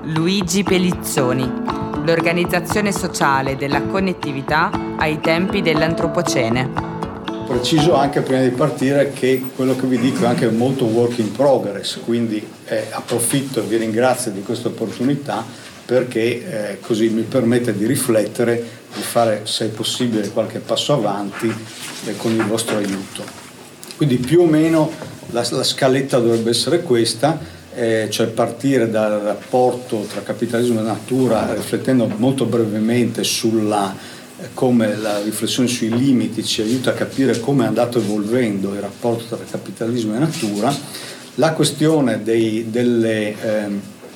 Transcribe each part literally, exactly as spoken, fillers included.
Luigi Pelizzoni, l'organizzazione sociale della connettività ai tempi dell'Antropocene. Preciso anche prima di partire che quello che vi dico è anche molto work in progress, quindi eh, approfitto e vi ringrazio di questa opportunità perché eh, così mi permette di riflettere, di fare se è possibile qualche passo avanti eh, con il vostro aiuto. Quindi più o meno la, la scaletta dovrebbe essere questa, eh, cioè partire dal rapporto tra capitalismo e natura, riflettendo molto brevemente sulla come la riflessione sui limiti ci aiuta a capire come è andato evolvendo il rapporto tra capitalismo e natura, la questione dei, delle eh,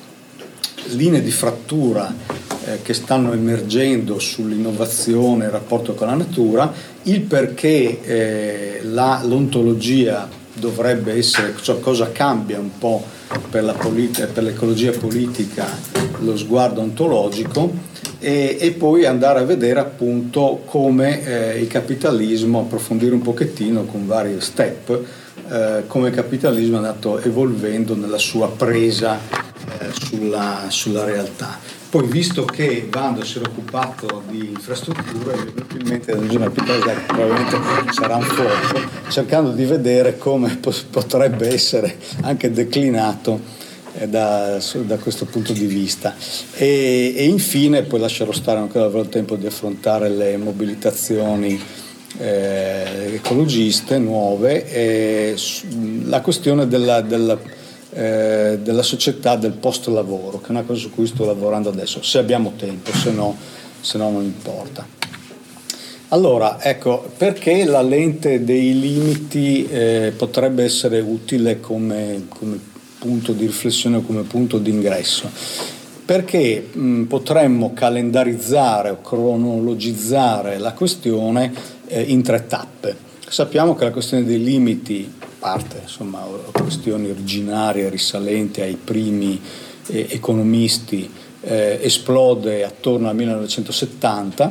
linee di frattura eh, che stanno emergendo sull'innovazione e il rapporto con la natura, il perché eh, la, l'ontologia dovrebbe essere, cioè cosa cambia un po' per, la polit- per l'ecologia politica lo sguardo ontologico, E, e poi andare a vedere appunto come eh, il capitalismo, approfondire un pochettino con vari step eh, come il capitalismo è andato evolvendo nella sua presa eh, sulla, sulla realtà. Poi, visto che Vando si era occupato di infrastrutture, evidentemente la visione capitalistica probabilmente sarà un fuoco, cercando di vedere come po- potrebbe essere anche declinato Da, da questo punto di vista e, e infine poi lascerò stare, non credo avrò il tempo di affrontare le mobilitazioni eh, ecologiste nuove e la questione della, della, eh, della società del post lavoro, che è una cosa su cui sto lavorando adesso, se abbiamo tempo, se no, se no non importa. Allora, ecco, perché la lente dei limiti eh, potrebbe essere utile come, come punto di riflessione, come punto di ingresso, perché mh, potremmo calendarizzare o cronologizzare la questione eh, in tre tappe. Sappiamo che la questione dei limiti parte, insomma, questioni originarie risalenti ai primi eh, economisti, eh, esplode attorno al millenovecentosettanta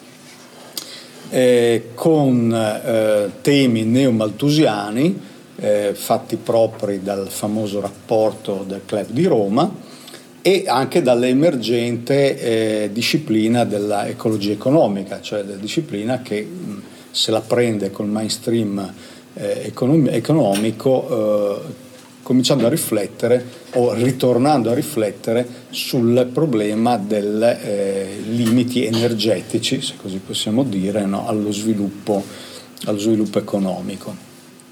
eh, con eh, temi neomalthusiani Eh, fatti propri dal famoso rapporto del Club di Roma e anche dall'emergente eh, disciplina della ecologia economica, cioè la disciplina che mh, se la prende col mainstream eh, econom- economico eh, cominciando a riflettere o ritornando a riflettere sul problema dei eh, limiti energetici, se così possiamo dire, no, allo sviluppo, allo sviluppo economico.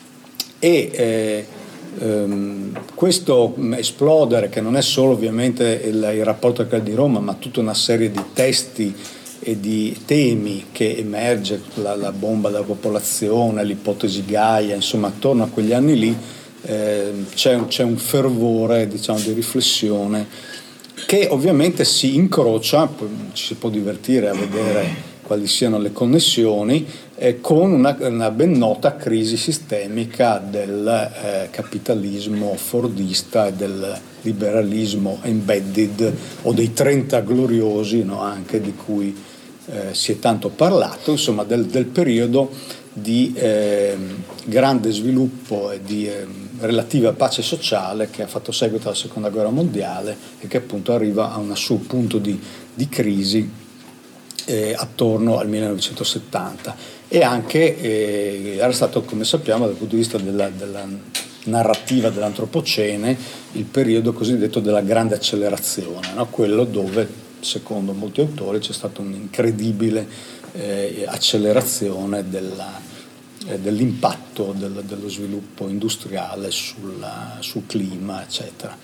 E eh, ehm, questo esplodere, che non è solo ovviamente il, il rapporto del di Roma, ma tutta una serie di testi e di temi che emerge, la, la bomba della popolazione, l'ipotesi Gaia, insomma attorno a quegli anni lì eh, c'è, un, c'è un fervore, diciamo, di riflessione che ovviamente si incrocia, ci si può divertire a vedere quali siano le connessioni, eh, con una, una ben nota crisi sistemica del eh, capitalismo fordista e del liberalismo embedded o dei trenta gloriosi, no, anche di cui eh, si è tanto parlato, insomma del, del periodo di eh, grande sviluppo e di eh, relativa pace sociale che ha fatto seguito alla seconda guerra mondiale e che appunto arriva a un suo punto di, di crisi Eh, attorno al millenovecentosettanta e anche eh, era stato, come sappiamo, dal punto di vista della, della narrativa dell'antropocene, il periodo cosiddetto della grande accelerazione, no? Quello dove, secondo molti autori, c'è stata un'incredibile eh, accelerazione della, eh, dell'impatto del, dello sviluppo industriale sulla, sul clima, eccetera.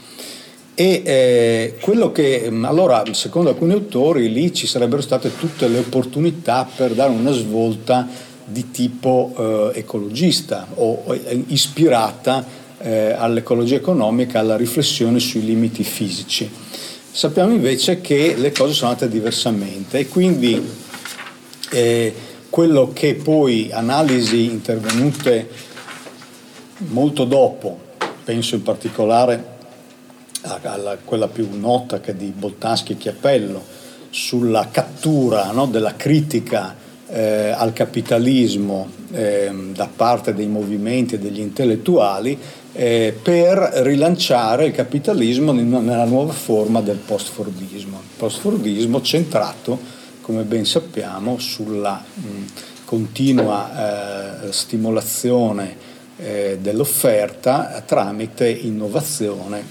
E eh, quello che allora, secondo alcuni autori, lì ci sarebbero state tutte le opportunità per dare una svolta di tipo eh, ecologista o eh, ispirata eh, all'ecologia economica, alla riflessione sui limiti fisici. Sappiamo invece che le cose sono andate diversamente e quindi eh, quello che poi analisi intervenute molto dopo, penso in particolare alla, quella più nota che è di Boltanski e Chiappello, sulla cattura, no, della critica eh, al capitalismo eh, da parte dei movimenti e degli intellettuali eh, per rilanciare il capitalismo nella nuova forma del post-fordismo. Il post-fordismo centrato, come ben sappiamo, sulla mh, continua eh, stimolazione eh, dell'offerta tramite innovazione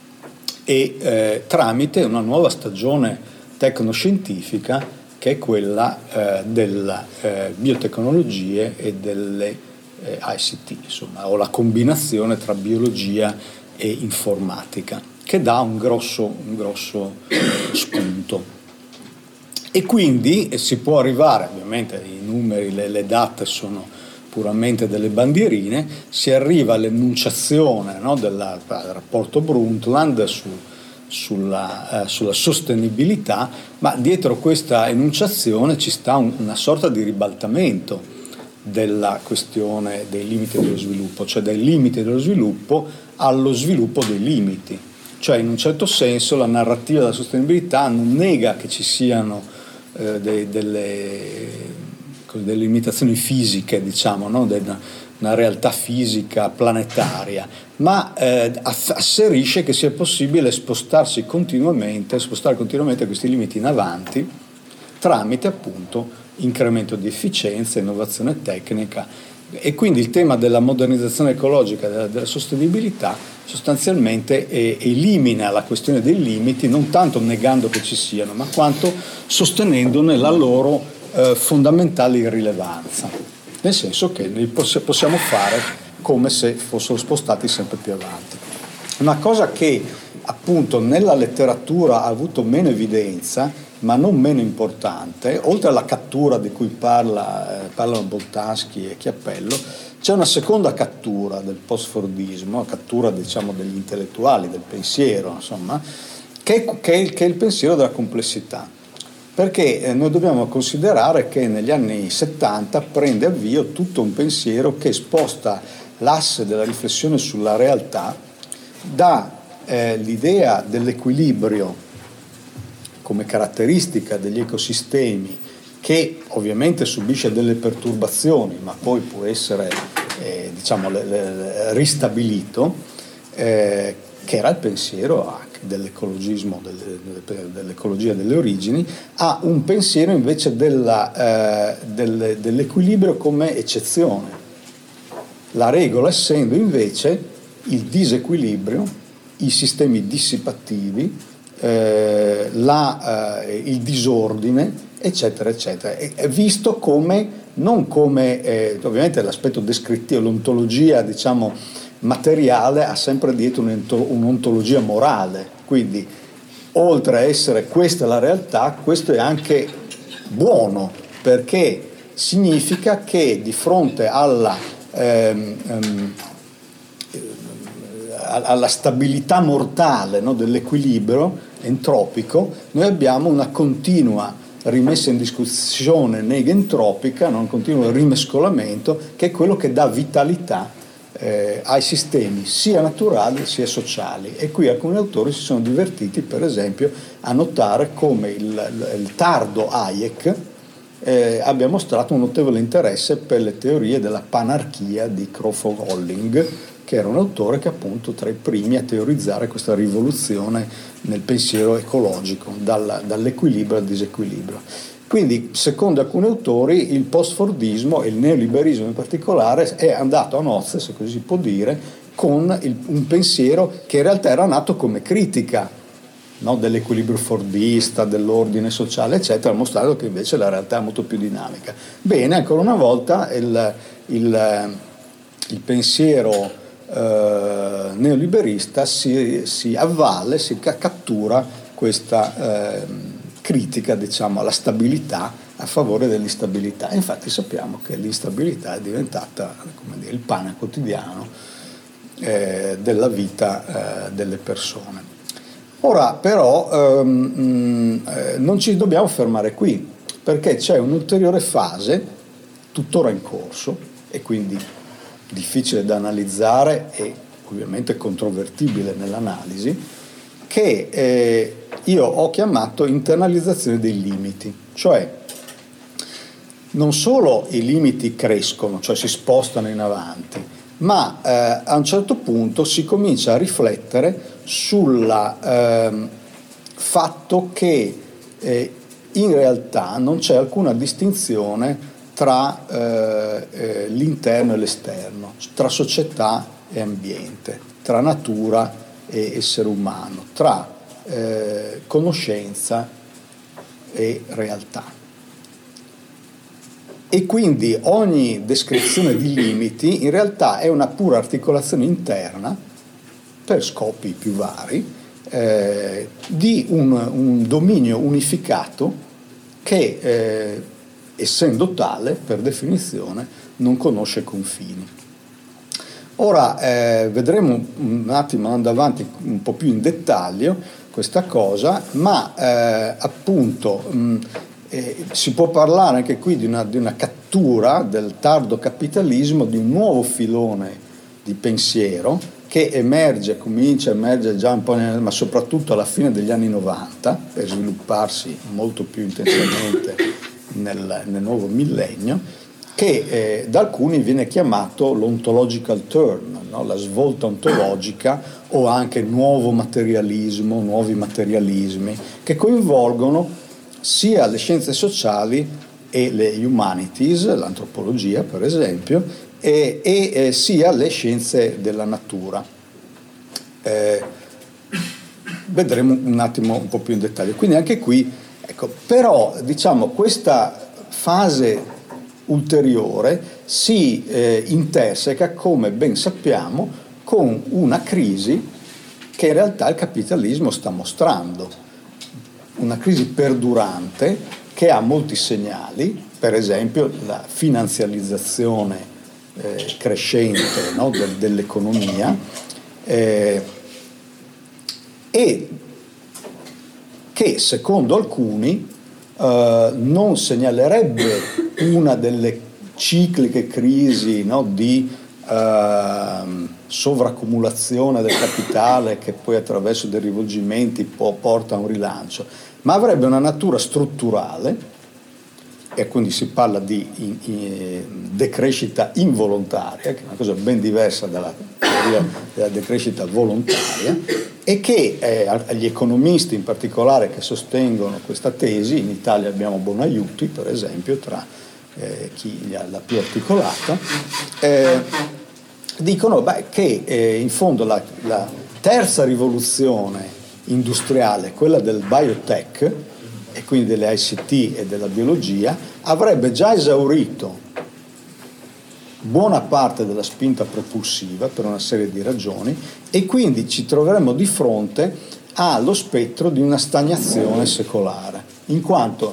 e eh, tramite una nuova stagione tecnoscientifica che è quella eh, delle eh, biotecnologie e delle eh, I C T, insomma, o la combinazione tra biologia e informatica, che dà un grosso, un grosso spunto. E quindi si può arrivare, ovviamente i numeri, le, le date sono puramente delle bandierine, si arriva all'enunciazione, no, della, del rapporto Brundtland su, sulla, eh, sulla sostenibilità, ma dietro questa enunciazione ci sta un, una sorta di ribaltamento della questione dei limiti dello sviluppo, cioè dai limiti dello sviluppo allo sviluppo dei limiti. Cioè, in un certo senso, la narrativa della sostenibilità non nega che ci siano eh, dei, delle... delle limitazioni fisiche, diciamo, no? Una, una realtà fisica planetaria, ma eh, asserisce che sia possibile spostarsi continuamente, spostare continuamente questi limiti in avanti tramite appunto incremento di efficienza, innovazione tecnica, e quindi il tema della modernizzazione ecologica, della, della sostenibilità sostanzialmente eh, elimina la questione dei limiti, non tanto negando che ci siano, ma quanto sostenendone la loro eh, fondamentale irrilevanza, nel senso che li poss- possiamo fare come se fossero spostati sempre più avanti. Una cosa che appunto nella letteratura ha avuto meno evidenza, ma non meno importante, oltre alla cattura di cui parla, eh, parlano Boltanski e Chiappello, c'è una seconda cattura del post-fordismo, cattura diciamo degli intellettuali, del pensiero, insomma, che, che, che è il pensiero della complessità. Perché eh, noi dobbiamo considerare che negli anni settanta prende avvio tutto un pensiero che sposta l'asse della riflessione sulla realtà da eh, l'idea dell'equilibrio come caratteristica degli ecosistemi, che ovviamente subisce delle perturbazioni, ma poi può essere eh, diciamo, le, le, ristabilito, eh, che era il pensiero dell'ecologismo, delle, dell'ecologia delle origini, a un pensiero invece della, eh, del, dell'equilibrio come eccezione. La regola essendo invece il disequilibrio, i sistemi dissipativi, Eh, la, eh, il disordine, eccetera, eccetera. È visto come, non come, eh, ovviamente l'aspetto descrittivo, l'ontologia, diciamo, materiale ha sempre dietro un'ontologia morale, quindi oltre a essere questa la realtà, questo è anche buono, perché significa che di fronte alla ehm, ehm, alla stabilità mortale, no, dell'equilibrio entropico, noi abbiamo una continua rimessa in discussione negentropica, no, un continuo rimescolamento, che è quello che dà vitalità eh, ai sistemi sia naturali sia sociali. E qui alcuni autori si sono divertiti, per esempio, a notare come il, il tardo Hayek eh, abbia mostrato un notevole interesse per le teorie della panarchia di Crawford Holling, che era un autore che appunto tra i primi a teorizzare questa rivoluzione nel pensiero ecologico, dalla, dall'equilibrio al disequilibrio. Quindi, secondo alcuni autori, il post-fordismo e il neoliberismo in particolare è andato a nozze, se così si può dire, con il, un pensiero che in realtà era nato come critica, no, dell'equilibrio fordista, dell'ordine sociale, eccetera, mostrando che invece la realtà è molto più dinamica. Bene, ancora una volta il, il, il pensiero Uh, neoliberista si, si avvale, si cattura questa uh, critica, diciamo, alla stabilità a favore dell'instabilità. E infatti sappiamo che l'instabilità è diventata, come dire, il pane quotidiano eh, della vita eh, delle persone. Ora però um, eh, non ci dobbiamo fermare qui, perché c'è un'ulteriore fase tuttora in corso e quindi difficile da analizzare e ovviamente controvertibile nell'analisi, che eh, io ho chiamato internalizzazione dei limiti, cioè non solo i limiti crescono, cioè si spostano in avanti, ma eh, a un certo punto si comincia a riflettere sul eh, fatto che eh, in realtà non c'è alcuna distinzione tra eh, eh, l'interno e l'esterno, tra società e ambiente, tra natura e essere umano, tra eh, conoscenza e realtà. E quindi ogni descrizione di limiti in realtà è una pura articolazione interna, per scopi più vari, eh, di un, un dominio unificato che, eh, essendo tale, per definizione, non conosce confini. Ora eh, vedremo un attimo andando avanti un po' più in dettaglio questa cosa, ma eh, appunto mh, eh, si può parlare anche qui di una, di una cattura del tardo capitalismo, di un nuovo filone di pensiero che emerge, comincia a emergere già un po', nel, ma soprattutto alla fine degli anni novanta, per svilupparsi molto più intensamente nel, nel nuovo millennio, che eh, da alcuni viene chiamato l'ontological turn, no? La svolta ontologica, o anche nuovo materialismo, nuovi materialismi, che coinvolgono sia le scienze sociali e le humanities, l'antropologia per esempio, e, e eh, sia le scienze della natura. Eh, vedremo un attimo un po' più in dettaglio. Quindi anche qui, ecco, però diciamo questa fase ulteriore si eh, interseca, come ben sappiamo, con una crisi che in realtà il capitalismo sta mostrando, una crisi perdurante che ha molti segnali, per esempio la finanzializzazione eh, crescente, no, del, dell'economia, eh, e che secondo alcuni Uh, non segnalerebbe una delle cicliche crisi, no, di uh, sovraccumulazione del capitale che poi attraverso dei rivolgimenti può, porta a un rilancio, ma avrebbe una natura strutturale, e quindi si parla di in, in, decrescita involontaria, che è una cosa ben diversa dalla, dalla decrescita volontaria, e che eh, agli economisti in particolare che sostengono questa tesi, in Italia abbiamo Bonaiuti per esempio, tra eh, chi l'ha più articolata, eh, dicono beh, che eh, in fondo la, la terza rivoluzione industriale, quella del biotech, e quindi delle I C T e della biologia, avrebbe già esaurito buona parte della spinta propulsiva per una serie di ragioni, e quindi ci troveremo di fronte allo spettro di una stagnazione secolare, in quanto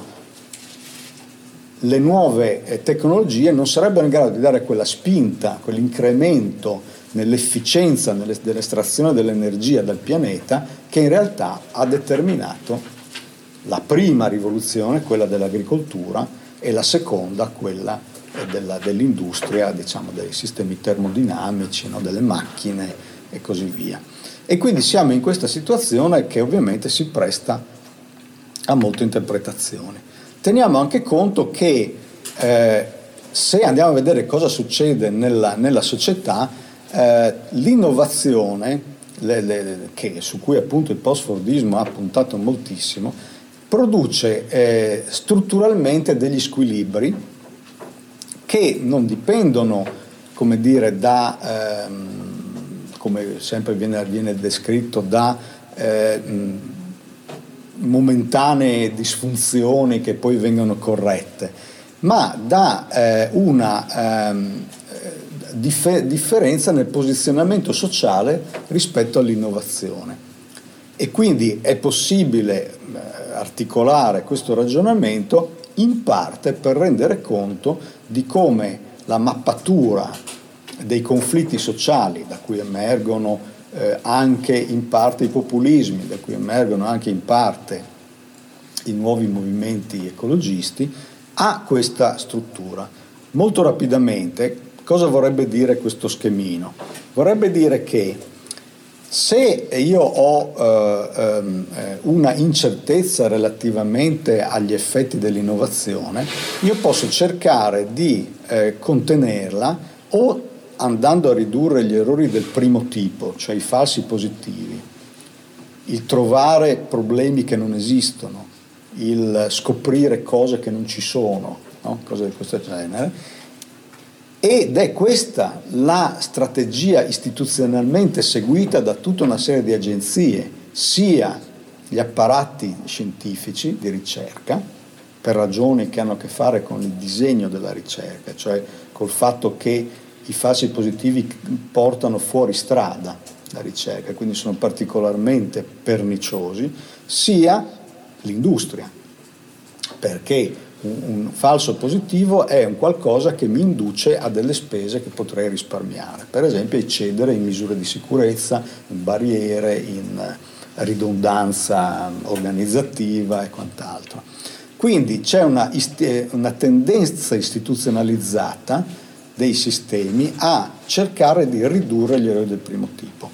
le nuove tecnologie non sarebbero in grado di dare quella spinta, quell'incremento nell'efficienza dell'estrazione dell'energia dal pianeta che in realtà ha determinato la prima rivoluzione, quella dell'agricoltura, e la seconda, quella Della, dell'industria, diciamo, dei sistemi termodinamici, no, delle macchine e così via. E quindi siamo in questa situazione che ovviamente si presta a molte interpretazioni. Teniamo anche conto che eh, se andiamo a vedere cosa succede nella, nella società, eh, l'innovazione, le, le, che, su cui appunto il post-fordismo ha puntato moltissimo, produce eh, strutturalmente degli squilibri che non dipendono, come dire, da, ehm, come sempre viene, viene descritto, da eh, momentanee disfunzioni che poi vengono corrette, ma da eh, una ehm, dif- differenza nel posizionamento sociale rispetto all'innovazione. E quindi è possibile eh, articolare questo ragionamento in parte per rendere conto di come la mappatura dei conflitti sociali, da cui emergono eh, anche in parte i populismi, da cui emergono anche in parte i nuovi movimenti ecologisti, ha questa struttura. Molto rapidamente, cosa vorrebbe dire questo schemino? Vorrebbe dire che Se io ho eh, ehm, una incertezza relativamente agli effetti dell'innovazione, io posso cercare di eh, contenerla o andando a ridurre gli errori del primo tipo, cioè i falsi positivi, il trovare problemi che non esistono, il scoprire cose che non ci sono, no? Cose di questo genere. Ed è questa la strategia istituzionalmente seguita da tutta una serie di agenzie, sia gli apparati scientifici di ricerca, per ragioni che hanno a che fare con il disegno della ricerca, cioè col fatto che i falsi positivi portano fuori strada la ricerca, quindi sono particolarmente perniciosi, sia l'industria, perché Un, un falso positivo è un qualcosa che mi induce a delle spese che potrei risparmiare, per esempio eccedere in misure di sicurezza, in barriere, in ridondanza organizzativa e quant'altro. Quindi c'è una, una tendenza istituzionalizzata dei sistemi a cercare di ridurre gli errori del primo tipo.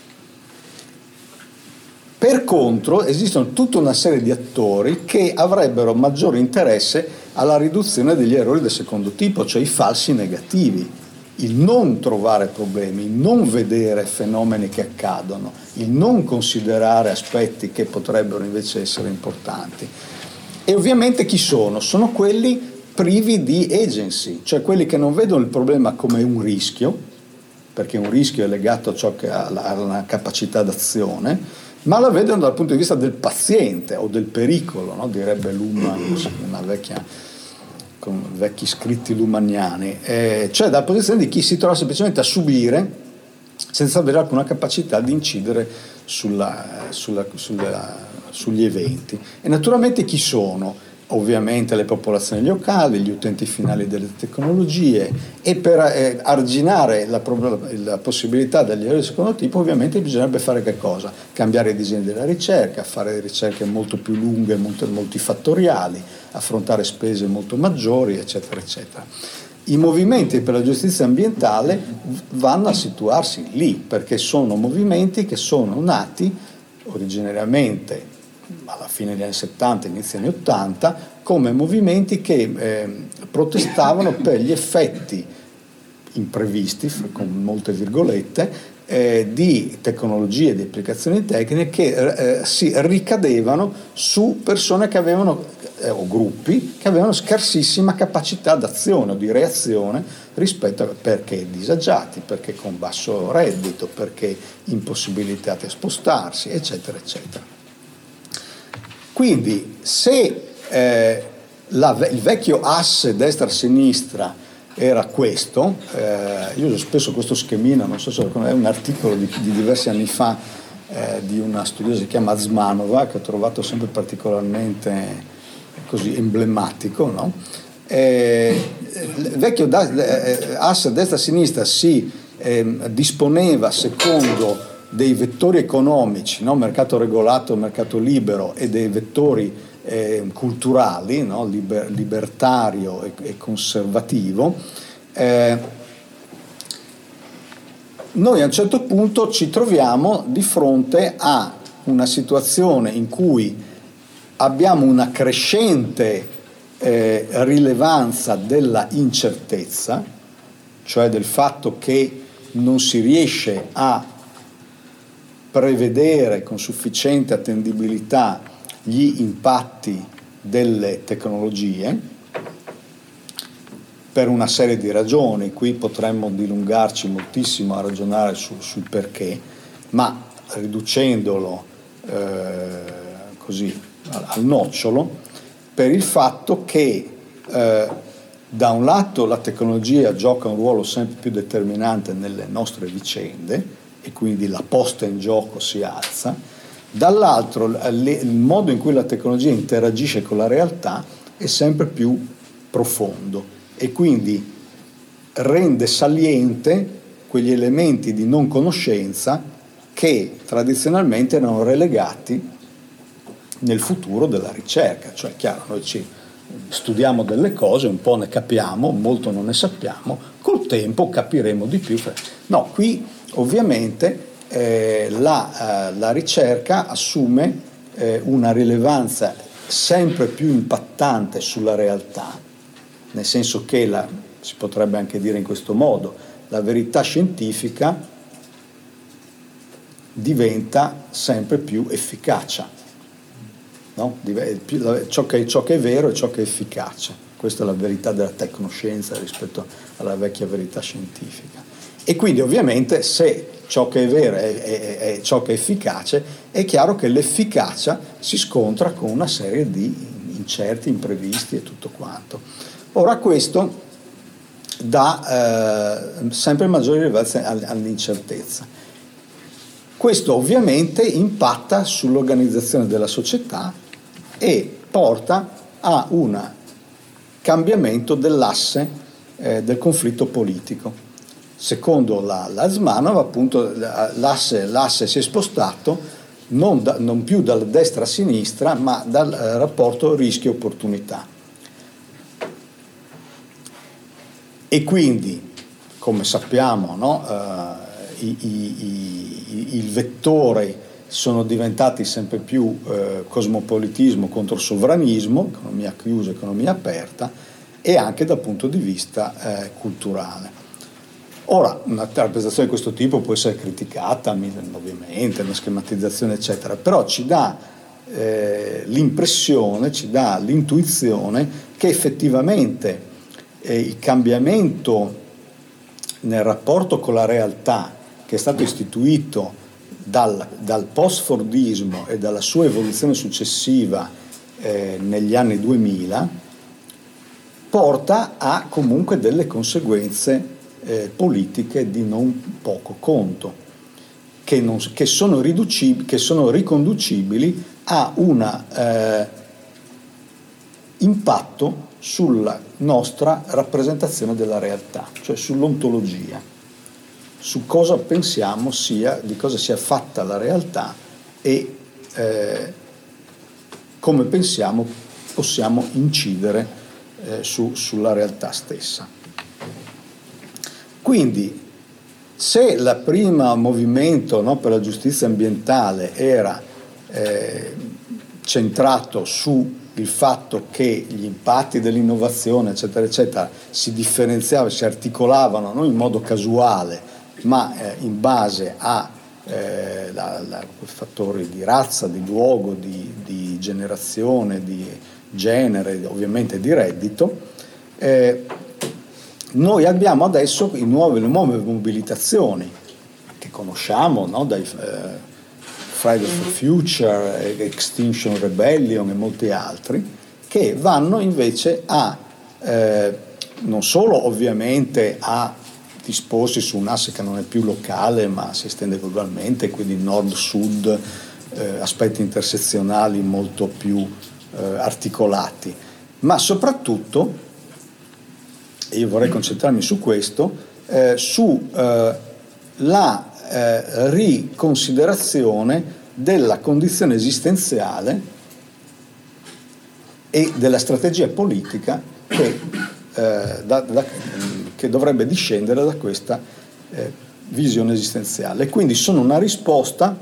Per contro esistono tutta una serie di attori che avrebbero maggiore interesse alla riduzione degli errori del secondo tipo, cioè i falsi negativi, il non trovare problemi, il non vedere fenomeni che accadono, il non considerare aspetti che potrebbero invece essere importanti. E ovviamente chi sono? Sono quelli privi di agency, cioè quelli che non vedono il problema come un rischio, perché un rischio è legato a ciò che ha la capacità d'azione, ma la vedono dal punto di vista del paziente o del pericolo, no? Direbbe Luhmann, una vecchia, con vecchi scritti luhmanniani, eh, cioè dalla posizione di chi si trova semplicemente a subire senza avere alcuna capacità di incidere sulla, sulla, sulla, sugli eventi. E naturalmente chi sono? Ovviamente le popolazioni locali, gli utenti finali delle tecnologie, e per eh, arginare la, la possibilità degli errori di secondo tipo ovviamente bisognerebbe fare che cosa? Cambiare i disegni della ricerca, fare ricerche molto più lunghe, molto, multifattoriali, affrontare spese molto maggiori, eccetera, eccetera. I movimenti per la giustizia ambientale vanno a situarsi lì, perché sono movimenti che sono nati originariamente alla fine degli anni settanta, inizio anni ottanta, come movimenti che eh, protestavano per gli effetti imprevisti, con molte virgolette, eh, di tecnologie, di applicazioni tecniche che eh, si ricadevano su persone che avevano, eh, o gruppi, che avevano scarsissima capacità d'azione o di reazione rispetto a perché disagiati, perché con basso reddito, perché impossibilitati a spostarsi, eccetera, eccetera. Quindi se eh, la, il vecchio asse destra-sinistra era questo, eh, io uso spesso questo schemino, non so se è un articolo di, di diversi anni fa eh, di una studiosa che si chiama Zmanova, che ho trovato sempre particolarmente così emblematico, no? Eh, il vecchio da, eh, asse destra-sinistra si eh, disponeva secondo dei vettori economici, no? Mercato regolato, mercato libero, e dei vettori eh, culturali, no? Liber, libertario e, e conservativo, eh, noi a un certo punto ci troviamo di fronte a una situazione in cui abbiamo una crescente eh, rilevanza della incertezza, cioè del fatto che non si riesce a prevedere con sufficiente attendibilità gli impatti delle tecnologie per una serie di ragioni. Qui potremmo dilungarci moltissimo a ragionare su, sul perché, ma riducendolo eh, così al nocciolo, per il fatto che eh, da un lato la tecnologia gioca un ruolo sempre più determinante nelle nostre vicende, e quindi la posta in gioco si alza, dall'altro il modo in cui la tecnologia interagisce con la realtà è sempre più profondo e quindi rende saliente quegli elementi di non conoscenza che tradizionalmente erano relegati nel futuro della ricerca. Cioè, chiaro, noi ci studiamo delle cose, un po' ne capiamo, molto non ne sappiamo, col tempo capiremo di più. No, qui ovviamente eh, la, eh, la ricerca assume eh, una rilevanza sempre più impattante sulla realtà, nel senso che la, si potrebbe anche dire in questo modo, la verità scientifica diventa sempre più efficace, no? ciò, che, ciò che è vero è ciò che è efficace. Questa è la verità della tecnoscienza rispetto alla vecchia verità scientifica. E quindi ovviamente se ciò che è vero è, è, è ciò che è efficace, è chiaro che l'efficacia si scontra con una serie di incerti, imprevisti e tutto quanto. Ora questo dà eh, sempre maggiore rilevanza all'incertezza. Questo ovviamente impatta sull'organizzazione della società e porta a un cambiamento dell'asse eh, del conflitto politico. Secondo la, la Zmanov, appunto, l'asse, l'asse si è spostato non, da, non più dalla destra a sinistra, ma dal eh, rapporto rischio-opportunità. E quindi, come sappiamo, no, eh, i, i, i, il vettore sono diventati sempre più eh, cosmopolitismo contro sovranismo, economia chiusa, economia aperta, e anche dal punto di vista eh, culturale. Ora, una rappresentazione di questo tipo può essere criticata, ovviamente, una schematizzazione, eccetera, però ci dà eh, l'impressione, ci dà l'intuizione che effettivamente eh, il cambiamento nel rapporto con la realtà che è stato istituito dal, dal post-fordismo e dalla sua evoluzione successiva eh, negli anni duemila porta a comunque delle conseguenze eh, politiche di non poco conto, che, non, che, sono, riducib- che sono riconducibili a un eh, impatto sulla nostra rappresentazione della realtà, cioè sull'ontologia, su cosa pensiamo sia, di cosa sia fatta la realtà e eh, come pensiamo possiamo incidere eh, su, sulla realtà stessa. Quindi, se il primo movimento, no, per la giustizia ambientale era eh, centrato su il fatto che gli impatti dell'innovazione, eccetera, eccetera, si differenziavano, si articolavano non in modo casuale, ma eh, in base a eh, la, la, fattori di razza, di luogo, di, di generazione, di genere, ovviamente di reddito, eh, noi abbiamo adesso i nuovi, le nuove mobilitazioni che conosciamo, no? Dai eh, Friday for Future, Extinction Rebellion e molti altri, che vanno invece a eh, non solo ovviamente a disposti su un asse che non è più locale ma si estende globalmente, quindi nord-sud, eh, aspetti intersezionali molto più eh, articolati, ma soprattutto, e io vorrei concentrarmi su questo, eh, su eh, la eh, riconsiderazione della condizione esistenziale e della strategia politica che, eh, da, da, che dovrebbe discendere da questa eh, visione esistenziale. E quindi sono una risposta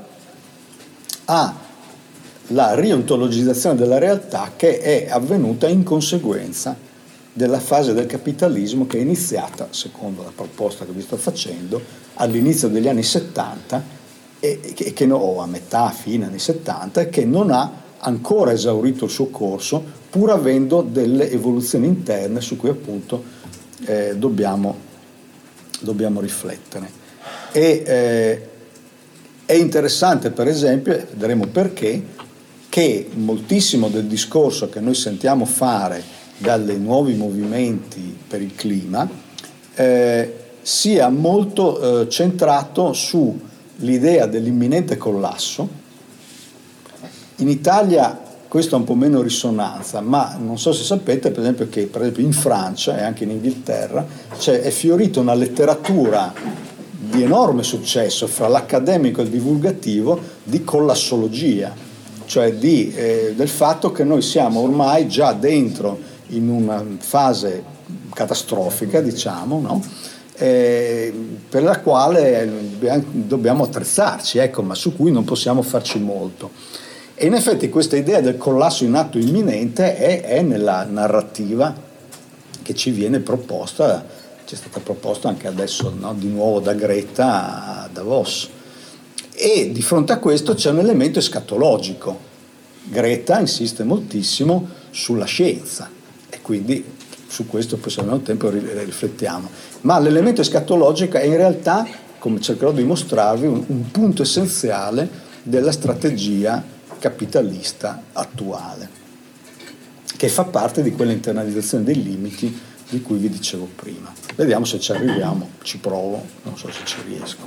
alla riontologizzazione della realtà che è avvenuta in conseguenza della fase del capitalismo che è iniziata, secondo la proposta che vi sto facendo, all'inizio degli anni settanta e che, che no, o a metà, fine anni settanta, e che non ha ancora esaurito il suo corso, pur avendo delle evoluzioni interne su cui appunto eh, dobbiamo, dobbiamo riflettere. E eh, è interessante, per esempio, vedremo perché, che moltissimo del discorso che noi sentiamo fare dai nuovi movimenti per il clima eh, sia molto eh, centrato sull'idea dell'imminente collasso. In Italia questo ha un po' meno risonanza, ma non so se sapete per esempio che per esempio in Francia e anche in Inghilterra cioè, è fiorita una letteratura di enorme successo fra l'accademico e il divulgativo di collassologia, cioè di, eh, del fatto che noi siamo ormai già dentro in una fase catastrofica, diciamo, no? eh, per la quale dobbiamo attrezzarci, ecco, ma su cui non possiamo farci molto. E in effetti questa idea del collasso in atto imminente è, è nella narrativa che ci viene proposta, c'è stata proposta anche adesso, no, di nuovo da Greta a Davos. E di fronte a questo c'è un elemento escatologico. Greta insiste moltissimo sulla scienza e quindi su questo poi se abbiamo tempo riflettiamo. Ma l'elemento escatologico è in realtà, come cercherò di mostrarvi, un, un punto essenziale della strategia capitalista attuale, che fa parte di quella internalizzazione dei limiti di cui vi dicevo prima. Vediamo se ci arriviamo, ci provo, non so se ci riesco.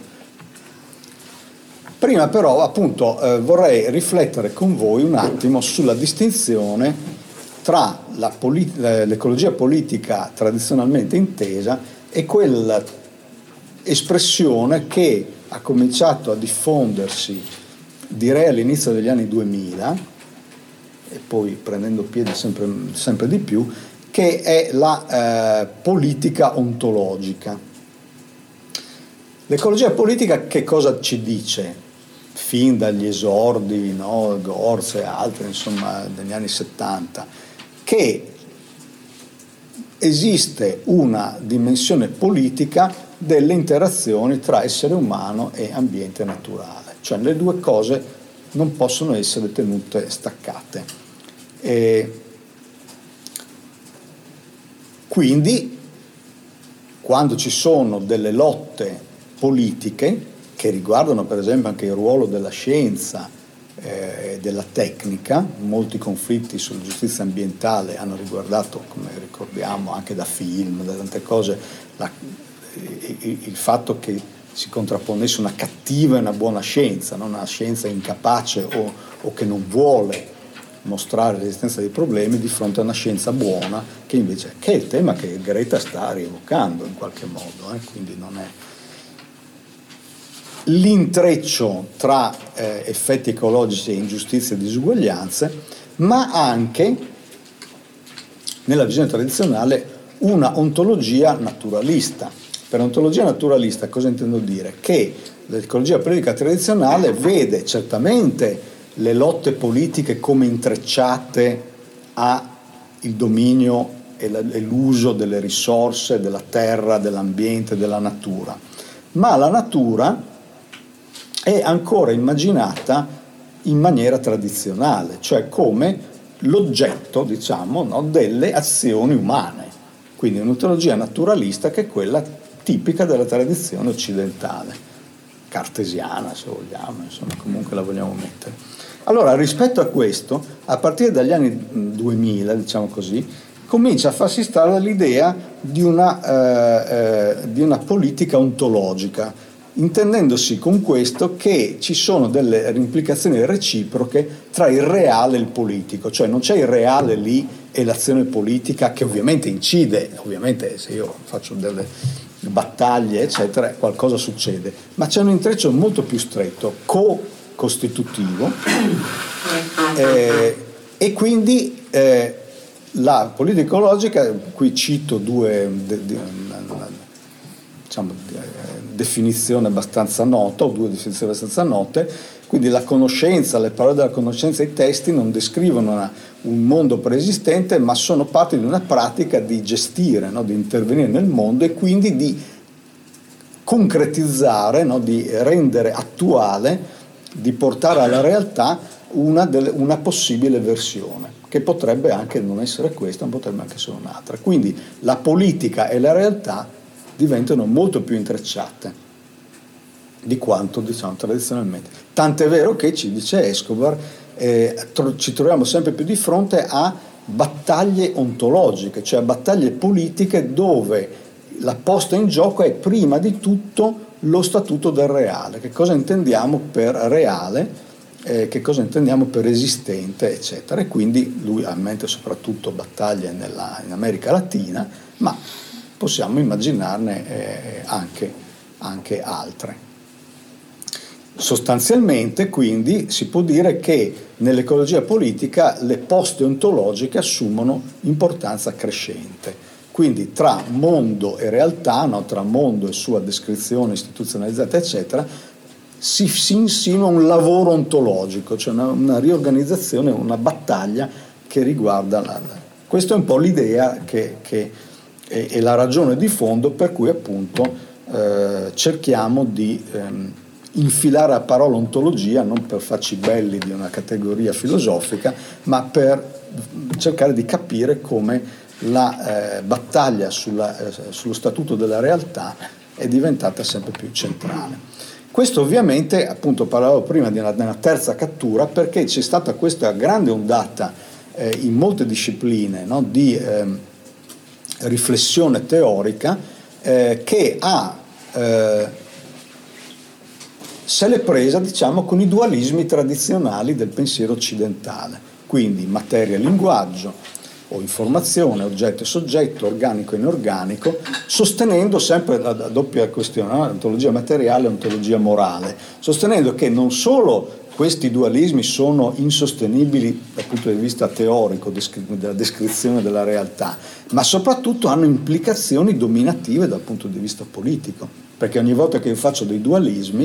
Prima però appunto eh, vorrei riflettere con voi un attimo sulla distinzione tra la polit- l'ecologia politica tradizionalmente intesa e quella espressione che ha cominciato a diffondersi, direi all'inizio degli anni duemila, e poi prendendo piede sempre, sempre di più, che è la eh, politica ontologica. L'ecologia politica che cosa ci dice? Fin dagli esordi, no, Gorz e altri, insomma, degli anni settanta, che esiste una dimensione politica delle interazioni tra essere umano e ambiente naturale. Cioè le due cose non possono essere tenute staccate. E quindi, quando ci sono delle lotte politiche che riguardano per esempio anche il ruolo della scienza e eh, della tecnica, molti conflitti sulla giustizia ambientale hanno riguardato, come ricordiamo anche da film, da tante cose, la, il, il fatto che si contrapponesse una cattiva e una buona scienza, non una scienza incapace o, o che non vuole mostrare l'esistenza dei problemi di fronte a una scienza buona, che invece che è il tema che Greta sta rievocando in qualche modo, eh? Quindi non è l'intreccio tra eh, effetti ecologici e ingiustizie e disuguaglianze, ma anche nella visione tradizionale una ontologia naturalista. Per ontologia naturalista cosa intendo dire? Che l'ecologia politica tradizionale vede certamente le lotte politiche come intrecciate al dominio e l'uso delle risorse, della terra, dell'ambiente, della natura, ma la natura è ancora immaginata in maniera tradizionale, cioè come l'oggetto, diciamo, no, delle azioni umane. Quindi un'ontologia naturalista che è quella tipica della tradizione occidentale, cartesiana se vogliamo, insomma comunque la vogliamo mettere. Allora rispetto a questo, a partire dagli anni duemila, diciamo così, comincia a farsi stare l'idea di una, eh, eh, di una politica ontologica, intendendosi con questo che ci sono delle implicazioni reciproche tra il reale e il politico, cioè non c'è il reale lì e l'azione politica che ovviamente incide, ovviamente se io faccio delle battaglie eccetera qualcosa succede, ma c'è un intreccio molto più stretto, co-costitutivo eh, e quindi eh, la politica ecologica, qui cito due de, de, diciamo, definizioni abbastanza note o due definizioni abbastanza note, quindi la conoscenza, le parole della conoscenza e i testi non descrivono una, un mondo preesistente, ma sono parte di una pratica di gestire, no, di intervenire nel mondo e quindi di concretizzare, no, di rendere attuale, di portare alla realtà una, delle, una possibile versione, che potrebbe anche non essere questa, ma potrebbe anche essere un'altra. Quindi la politica e la realtà diventano molto più intrecciate di quanto diciamo tradizionalmente. Tant'è vero che, ci dice Escobar, eh, tro- ci troviamo sempre più di fronte a battaglie ontologiche, cioè a battaglie politiche dove la posta in gioco è prima di tutto lo statuto del reale. Che cosa intendiamo per reale, eh, che cosa intendiamo per esistente, eccetera. E quindi lui ha in mente soprattutto battaglie nella, in America Latina, ma possiamo immaginarne eh, anche, anche altre. Sostanzialmente, quindi, si può dire che nell'ecologia politica le poste ontologiche assumono importanza crescente. Quindi tra mondo e realtà, no? Tra mondo e sua descrizione istituzionalizzata, eccetera, si, si insinua un lavoro ontologico, cioè una, una riorganizzazione, una battaglia che riguarda la... la questa è un po' l'idea che, che è, è la ragione di fondo per cui appunto eh, cerchiamo di ehm, infilare la parola ontologia non per farci belli di una categoria filosofica, ma per cercare di capire come la eh, battaglia sulla, eh, sullo statuto della realtà è diventata sempre più centrale. Questo ovviamente, appunto parlavo prima di una, di una terza cattura, perché c'è stata questa grande ondata eh, in molte discipline, no, di eh, riflessione teorica eh, che ha eh, se l'è presa, diciamo, con i dualismi tradizionali del pensiero occidentale, quindi materia e linguaggio, o informazione, oggetto e soggetto, organico e inorganico, sostenendo sempre la, la doppia questione, no? Ontologia materiale e ontologia morale, sostenendo che non solo questi dualismi sono insostenibili dal punto di vista teorico, della descrizione della realtà, ma soprattutto hanno implicazioni dominative dal punto di vista politico, perché ogni volta che io faccio dei dualismi,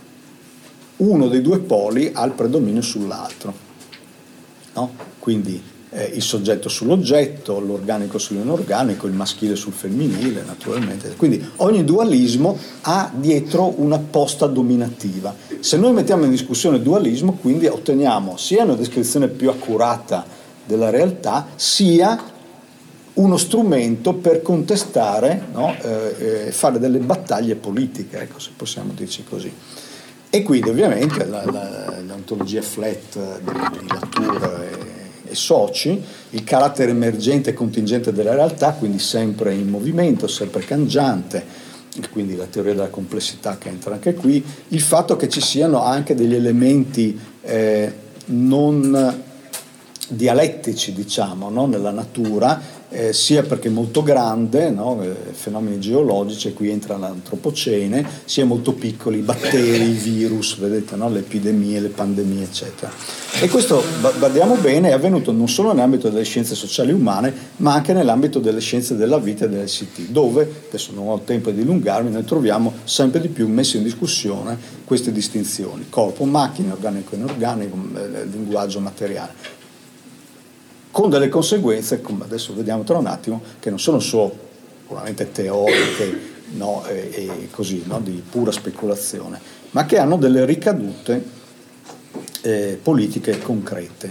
uno dei due poli ha il predominio sull'altro, no? Quindi eh, il soggetto sull'oggetto, l'organico sull'inorganico, il maschile sul femminile, naturalmente. Quindi ogni dualismo ha dietro una posta dominativa. Se noi mettiamo in discussione il dualismo, quindi otteniamo sia una descrizione più accurata della realtà, sia uno strumento per contestare, no? eh, eh, fare delle battaglie politiche, ecco, se possiamo dirci così. E quindi ovviamente la, la, l'ontologia flat di, di Latour e, e soci, il carattere emergente e contingente della realtà, quindi sempre in movimento, sempre cangiante, quindi la teoria della complessità che entra anche qui, il fatto che ci siano anche degli elementi eh, non dialettici, diciamo, no? Nella natura, eh, sia perché è molto grande, no? eh, fenomeni geologici, e qui entra l'antropocene, sia molto piccoli, batteri, virus, vedete, no? Le epidemie, le pandemie, eccetera. E questo, badiamo bene, è avvenuto non solo nell'ambito delle scienze sociali umane, ma anche nell'ambito delle scienze della vita e delle I C T, dove, adesso non ho il tempo di dilungarmi, noi troviamo sempre di più messo in discussione queste distinzioni: corpo, macchina, organico, inorganico, linguaggio, materiale, con delle conseguenze, come adesso vediamo tra un attimo, che non sono solo puramente teoriche, no, e, e così, no, di pura speculazione, ma che hanno delle ricadute eh, politiche concrete.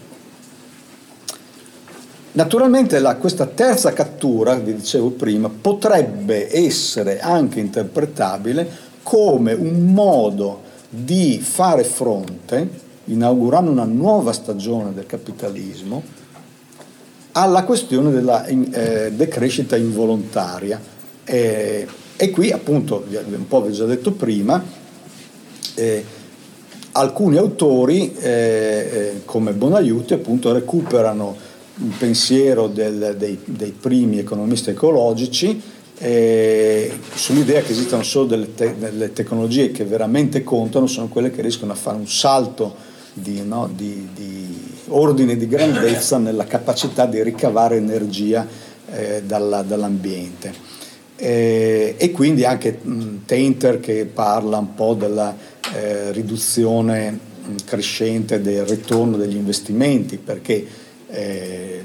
Naturalmente la, questa terza cattura, vi dicevo prima, potrebbe essere anche interpretabile come un modo di fare fronte, inaugurando una nuova stagione del capitalismo, alla questione della eh, decrescita involontaria. Eh, e qui appunto, un po' vi ho già detto prima, eh, alcuni autori eh, eh, come Bonaiuti appunto recuperano il pensiero del, dei, dei primi economisti ecologici eh, sull'idea che esistano solo delle, te, delle tecnologie che veramente contano, sono quelle che riescono a fare un salto di, no, di, di ordine di grandezza nella capacità di ricavare energia eh, dalla, dall'ambiente. Eh, e quindi anche mh, Tainter, che parla un po' della eh, riduzione mh, crescente del ritorno degli investimenti, perché eh,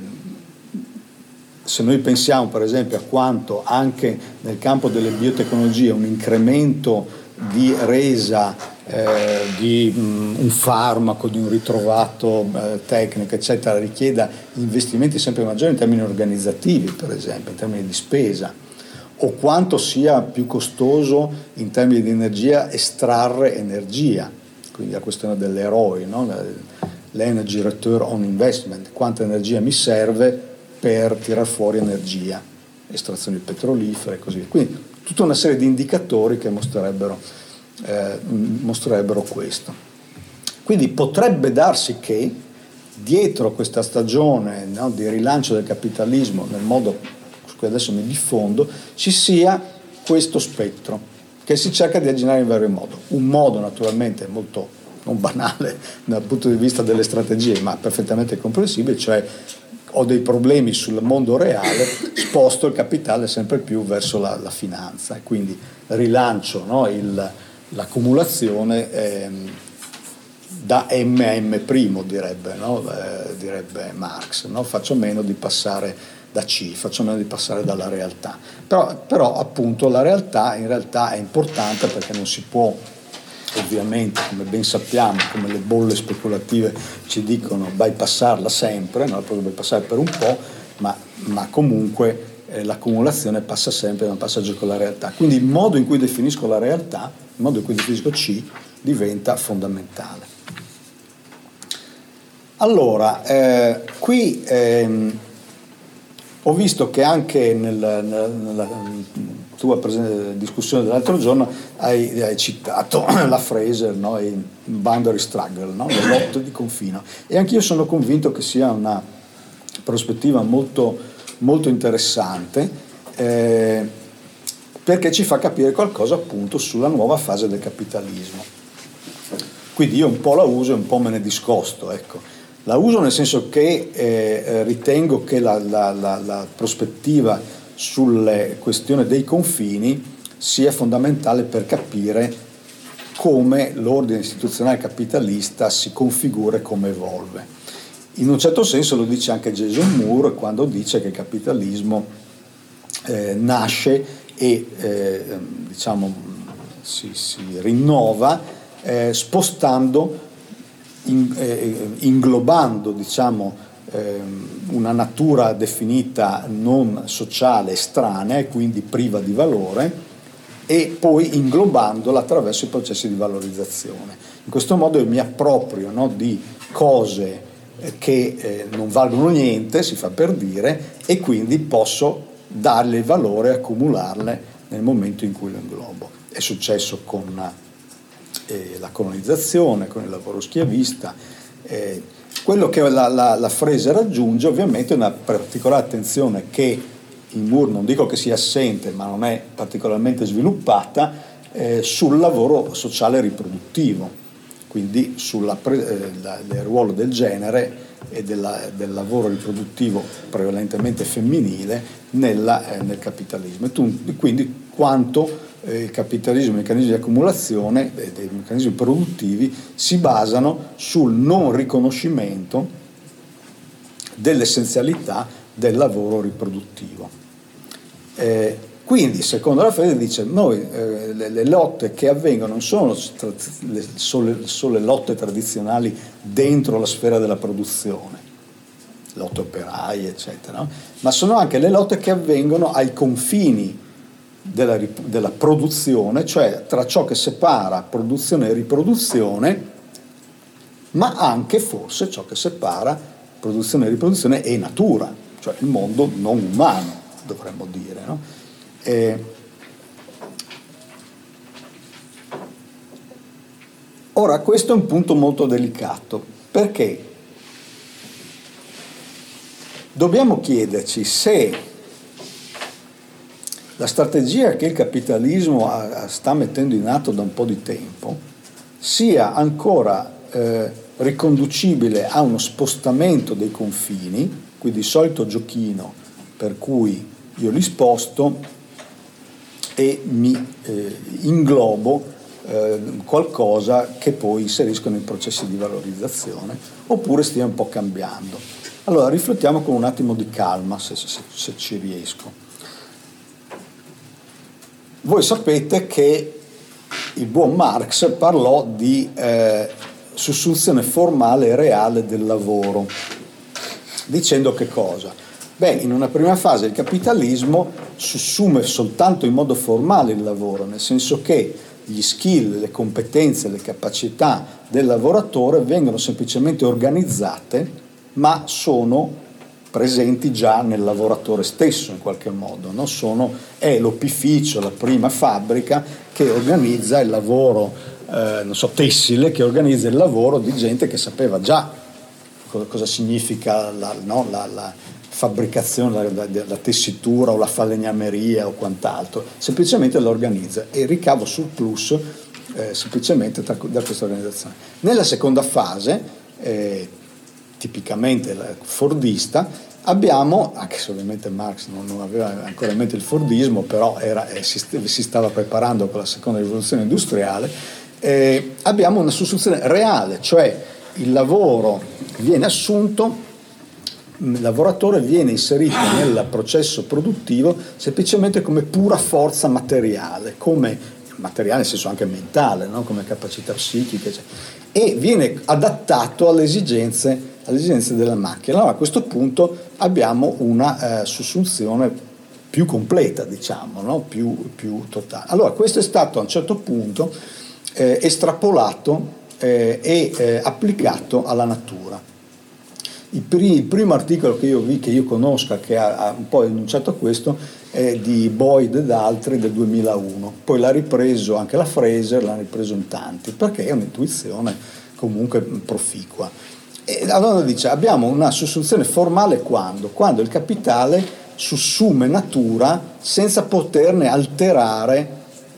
se noi pensiamo per esempio a quanto anche nel campo delle biotecnologie un incremento di resa Eh, di mh, un farmaco, di un ritrovato eh, tecnico, eccetera, richieda investimenti sempre maggiori in termini organizzativi, per esempio, in termini di spesa, o quanto sia più costoso in termini di energia estrarre energia, quindi la questione dell'E R O I, no? L'Energy Return on Investment, quanta energia mi serve per tirar fuori energia, estrazioni petrolifere e così via. Quindi tutta una serie di indicatori che mostrerebbero Eh, mostrerebbero questo. Quindi potrebbe darsi che dietro questa stagione, no, di rilancio del capitalismo nel modo su cui adesso mi diffondo ci sia questo spettro che si cerca di aggiornare in vario modo. Un modo naturalmente molto non banale dal punto di vista delle strategie, ma perfettamente comprensibile, cioè ho dei problemi sul mondo reale, sposto il capitale sempre più verso la, la finanza e quindi rilancio, no, il, l'accumulazione ehm, da M a M', direbbe, no? eh, direbbe Marx, no? Faccio meno di passare da C, faccio meno di passare dalla realtà. Però, però appunto la realtà in realtà è importante perché non si può, ovviamente, come ben sappiamo, come le bolle speculative ci dicono, bypassarla sempre, non la puoi bypassare per un po', ma, ma comunque eh, l'accumulazione passa sempre da un passaggio con la realtà. Quindi il modo in cui definisco la realtà, il modo in cui definisco C, diventa fondamentale. Allora, eh, qui ehm, ho visto che anche nel, nella, nella tua discussione dell'altro giorno hai, hai citato la Fraser, no? Il boundary struggle, no? Le lotte di confino, e anch'io sono convinto che sia una prospettiva molto, molto interessante eh, perché ci fa capire qualcosa appunto sulla nuova fase del capitalismo. Quindi io un po' la uso e un po' me ne discosto, ecco. La uso nel senso che eh, ritengo che la, la, la, la prospettiva sulle questioni dei confini sia fondamentale per capire come l'ordine istituzionale capitalista si configura e come evolve. In un certo senso lo dice anche Jason Moore quando dice che il capitalismo eh, nasce e eh, diciamo si, si rinnova eh, spostando In, eh, inglobando diciamo eh, una natura definita non sociale, estranea e quindi priva di valore, e poi inglobandola attraverso i processi di valorizzazione. In questo modo io mi approprio, no, di cose eh, che eh, non valgono niente, si fa per dire, e quindi posso darle il valore e accumularle nel momento in cui lo inglobo. È successo con Eh, la colonizzazione, con il lavoro schiavista. Eh, quello che la, la, la Fraser raggiunge ovviamente è una particolare attenzione che in Moore non dico che sia assente, ma non è particolarmente sviluppata eh, sul lavoro sociale riproduttivo, quindi sul eh, ruolo del genere e della, del lavoro riproduttivo prevalentemente femminile nella, eh, nel capitalismo, e tu, quindi quanto il capitalismo, i meccanismi di accumulazione e dei meccanismi produttivi si basano sul non riconoscimento dell'essenzialità del lavoro riproduttivo. Eh, quindi, secondo la Fede, dice noi eh, le, le lotte che avvengono non sono tra, le sole, sole lotte tradizionali dentro la sfera della produzione, lotte operaie, eccetera, no? Ma sono anche le lotte che avvengono ai confini Della, della produzione, cioè tra ciò che separa produzione e riproduzione, ma anche forse ciò che separa produzione e riproduzione e natura, cioè il mondo non umano, dovremmo dire, no? E ora questo è un punto molto delicato, perché dobbiamo chiederci se la strategia che il capitalismo sta mettendo in atto da un po' di tempo sia ancora eh, riconducibile a uno spostamento dei confini, quindi il solito giochino per cui io li sposto e mi eh, inglobo eh, qualcosa che poi inserisco nei processi di valorizzazione, oppure stia un po' cambiando. Allora riflettiamo con un attimo di calma, se, se, se ci riesco. Voi sapete che il buon Marx parlò di eh, sussunzione formale e reale del lavoro, dicendo che cosa? Beh, in una prima fase il capitalismo sussume soltanto in modo formale il lavoro, nel senso che gli skill, le competenze, le capacità del lavoratore vengono semplicemente organizzate, ma sono presenti già nel lavoratore stesso in qualche modo, no? Sono, è l'opificio, la prima fabbrica che organizza il lavoro, eh, non so, tessile, che organizza il lavoro di gente che sapeva già cosa, cosa significa la, no? la, la fabbricazione, la, la, la tessitura o la falegnameria o quant'altro, semplicemente la organizza e ricava surplus eh, semplicemente da, da questa organizzazione. Nella seconda fase, eh, tipicamente fordista, abbiamo, anche se ovviamente Marx non, non aveva ancora in mente il fordismo, però era, eh, si, si stava preparando con la seconda rivoluzione industriale, eh, abbiamo una sostituzione reale, cioè il lavoro viene assunto, il lavoratore viene inserito nel processo produttivo semplicemente come pura forza materiale, come materiale nel senso anche mentale, no? Come capacità psichiche, cioè, e viene adattato alle esigenze, alle esigenze della macchina. Allora a questo punto abbiamo una eh, sussunzione più completa, diciamo, no? più, più totale. Allora questo è stato a un certo punto eh, estrapolato eh, e eh, applicato alla natura. Il, pri, il primo articolo che io vi, che io conosca, che ha, ha un po' enunciato questo, è di Boyd ed altri del duemilauno. Poi l'ha ripreso anche la Fraser, l'ha ripreso in tanti, perché è un'intuizione comunque proficua. E allora dice, abbiamo una sussunzione formale quando? Quando il capitale sussume natura senza poterne alterare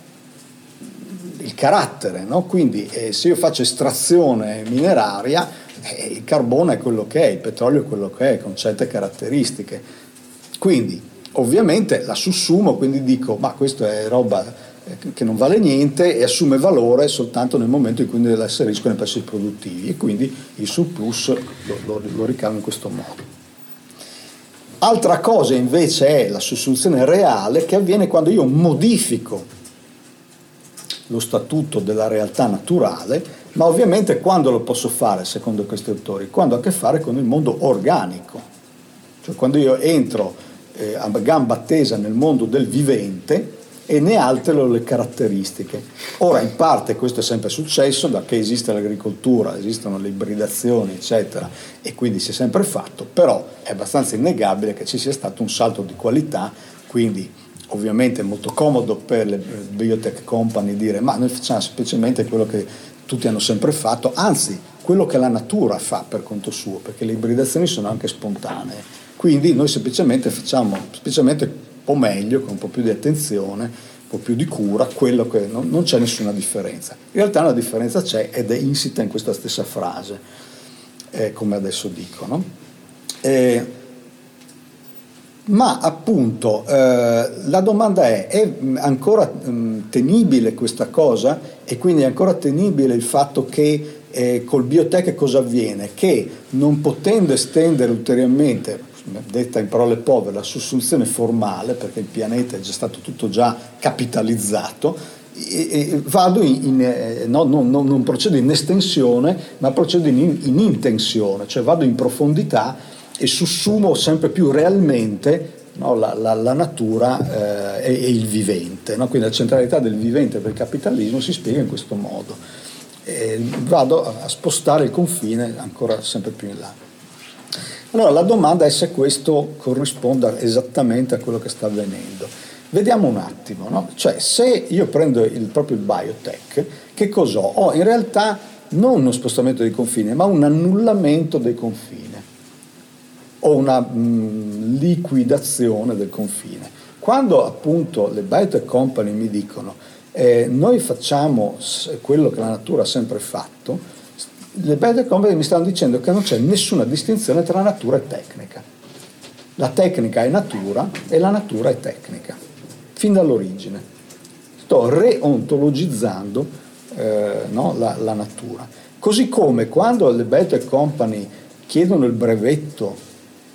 il carattere, no? Quindi eh, se io faccio estrazione mineraria, Eh, il carbone è quello che è, il petrolio è quello che è, con certe caratteristiche. Quindi, ovviamente, la sussumo, quindi dico, ma questa è roba che non vale niente e assume valore soltanto nel momento in cui la inserisco nei processi produttivi e quindi il surplus lo, lo, lo ricavo in questo modo. Altra cosa invece è la sussunzione reale, che avviene quando io modifico lo statuto della realtà naturale, ma ovviamente quando lo posso fare, secondo questi autori? Quando ha a che fare con il mondo organico, cioè quando io entro eh, a gamba tesa nel mondo del vivente e ne altero le caratteristiche. Ora, in parte questo è sempre successo, da che esiste l'agricoltura, esistono le ibridazioni, eccetera, e quindi si è sempre fatto, però è abbastanza innegabile che ci sia stato un salto di qualità, quindi ovviamente è molto comodo per le biotech company dire ma noi facciamo semplicemente quello che tutti hanno sempre fatto, anzi quello che la natura fa per conto suo, perché le ibridazioni sono anche spontanee, quindi noi semplicemente facciamo semplicemente un po' meglio, con un po' più di attenzione, un po' più di cura, quello che non, non c'è nessuna differenza. In realtà una differenza c'è ed è insita in questa stessa frase, eh, come adesso dico, no? Eh, Ma appunto eh, la domanda è, è ancora mh, tenibile questa cosa e quindi è ancora tenibile il fatto che eh, col biotech cosa avviene? Che non potendo estendere ulteriormente, detta in parole povere, la sussunzione formale, perché il pianeta è già stato tutto già capitalizzato, e, e vado in, in eh, no, no, no, non procedo in estensione ma procedo in, in intensione, cioè vado in profondità e sussumo sempre più realmente, no, la, la, la natura eh, e, e il vivente, no? Quindi la centralità del vivente per il capitalismo si spiega in questo modo. E vado a spostare il confine ancora sempre più in là. Allora la domanda è se questo corrisponda esattamente a quello che sta avvenendo. Vediamo un attimo, no? Cioè se io prendo il, proprio il biotech, che cos'ho? Ho in realtà non uno spostamento dei confini, ma un annullamento dei confini o una mh, liquidazione del confine. Quando appunto le biotech company mi dicono eh, noi facciamo quello che la natura ha sempre fatto, le biotech company mi stanno dicendo che non c'è nessuna distinzione tra natura e tecnica. La tecnica è natura e la natura è tecnica, fin dall'origine. Sto reontologizzando eh, no, la, la natura. Così come quando le biotech company chiedono il brevetto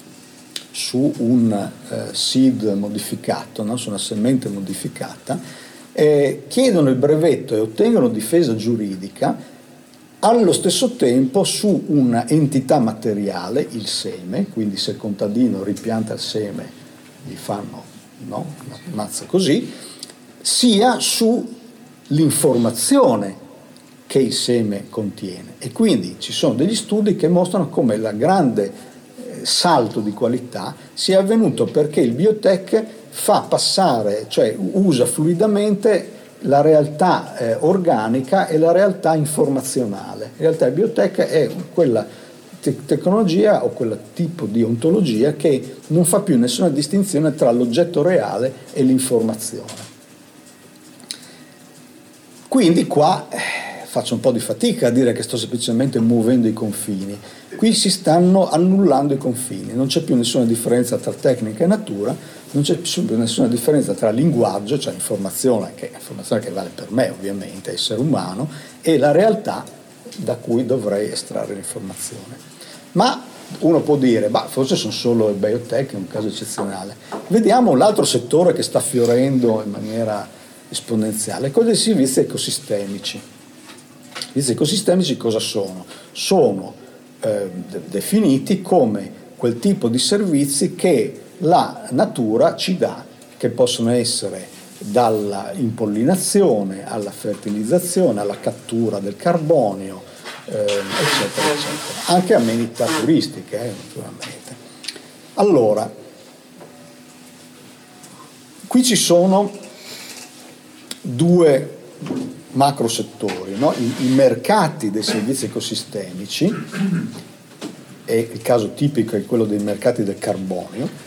su un eh, seed modificato, no? Su una semente modificata, eh, chiedono il brevetto e ottengono difesa giuridica allo stesso tempo su una entità materiale, il seme, quindi se il contadino ripianta il seme gli fanno no? una mazza così, sia sull'informazione che il seme contiene. E quindi ci sono degli studi che mostrano come la grande salto di qualità sia avvenuto perché il biotech fa passare, cioè usa fluidamente la realtà eh, organica e la realtà informazionale. In realtà il biotech è quella te- tecnologia o quel tipo di ontologia che non fa più nessuna distinzione tra l'oggetto reale e l'informazione. Quindi qua eh, faccio un po' di fatica a dire che sto semplicemente muovendo i confini, qui si stanno annullando i confini, non c'è più nessuna differenza tra tecnica e natura, non c'è più nessuna differenza tra linguaggio, cioè informazione che, informazione che vale per me ovviamente, essere umano, e la realtà da cui dovrei estrarre l'informazione. Ma uno può dire, bah, forse sono solo il biotech, è un caso eccezionale. Vediamo l'altro settore che sta fiorendo in maniera esponenziale, quello dei servizi ecosistemici. I servizi ecosistemici cosa sono? Sono eh, de- definiti come quel tipo di servizi che la natura ci dà, che possono essere dalla impollinazione alla fertilizzazione, alla cattura del carbonio, eh, eccetera, eccetera. Anche amenità turistiche, eh, naturalmente. Allora, qui ci sono due macro settori, no? I, i mercati dei servizi ecosistemici, e il caso tipico è quello dei mercati del carbonio,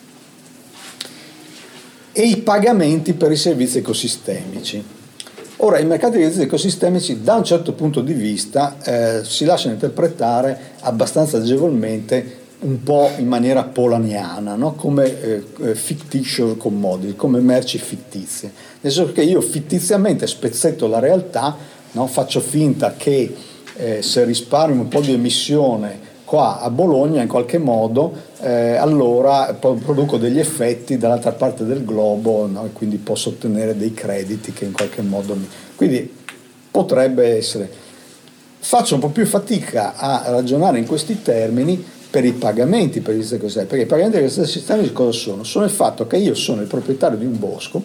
e i pagamenti per i servizi ecosistemici. Ora, i mercati dei servizi ecosistemici, da un certo punto di vista, eh, si lasciano interpretare abbastanza agevolmente, un po' in maniera polaniana, no? Come eh, fictitious commodity, come merci fittizie. Nel senso che io fittiziamente spezzetto la realtà, no? Faccio finta che eh, se risparmio un po' di emissione qua a Bologna in qualche modo, eh, allora produco degli effetti dall'altra parte del globo, no? E quindi posso ottenere dei crediti che in qualche modo mi... Quindi potrebbe essere... Faccio un po' più fatica a ragionare in questi termini per i pagamenti per i servizi ecosistemici, perché i pagamenti per i servizi ecosistemici cosa sono? Sono il fatto che io sono il proprietario di un bosco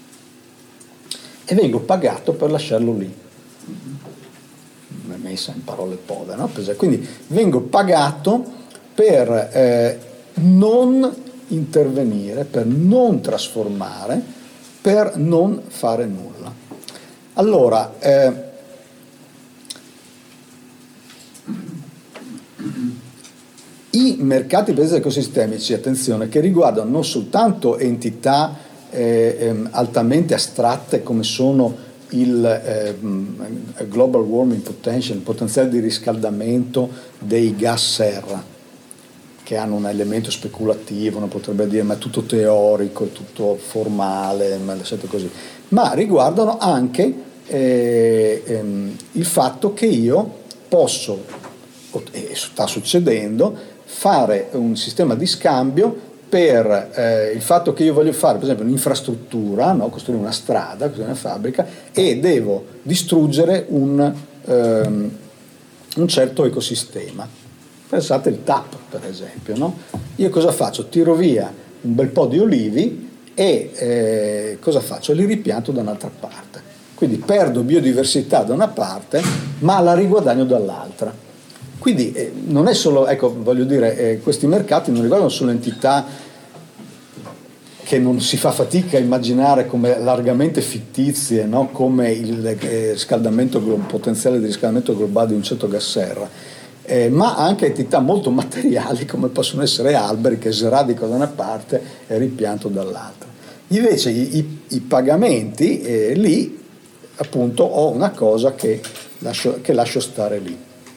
e vengo pagato per lasciarlo lì. Messa in parole povere, no? Quindi vengo pagato per eh, non intervenire, per non trasformare, per non fare nulla. Allora, eh, i mercati per ecosistemici, attenzione, che riguardano non soltanto entità eh, ehm, altamente astratte come sono il eh, global warming potential, il potenziale di riscaldamento dei gas serra, che hanno un elemento speculativo, uno potrebbe dire ma è tutto teorico, è tutto formale, ma lasciate così, ma riguardano anche eh, ehm, il fatto che io posso, e sta succedendo, fare un sistema di scambio per eh, il fatto che io voglio fare per esempio un'infrastruttura, no? Costruire una strada, costruire una fabbrica, e devo distruggere un, ehm, un certo ecosistema. Pensate il T A P per esempio, no? Io cosa faccio? Tiro via un bel po' di olivi e eh, cosa faccio? Li ripianto da un'altra parte. Quindi perdo biodiversità da una parte, ma la riguadagno dall'altra. Quindi eh, non è solo, ecco, voglio dire, eh, questi mercati non riguardano solo entità che non si fa fatica a immaginare come largamente fittizie, no? Come il eh, riscaldamento, potenziale di riscaldamento globale di un certo gas serra, eh, ma anche entità molto materiali come possono essere alberi che sradico da una parte e ripianto dall'altra. Invece i, i, i pagamenti, eh, lì appunto ho una cosa che lascio, che lascio stare lì.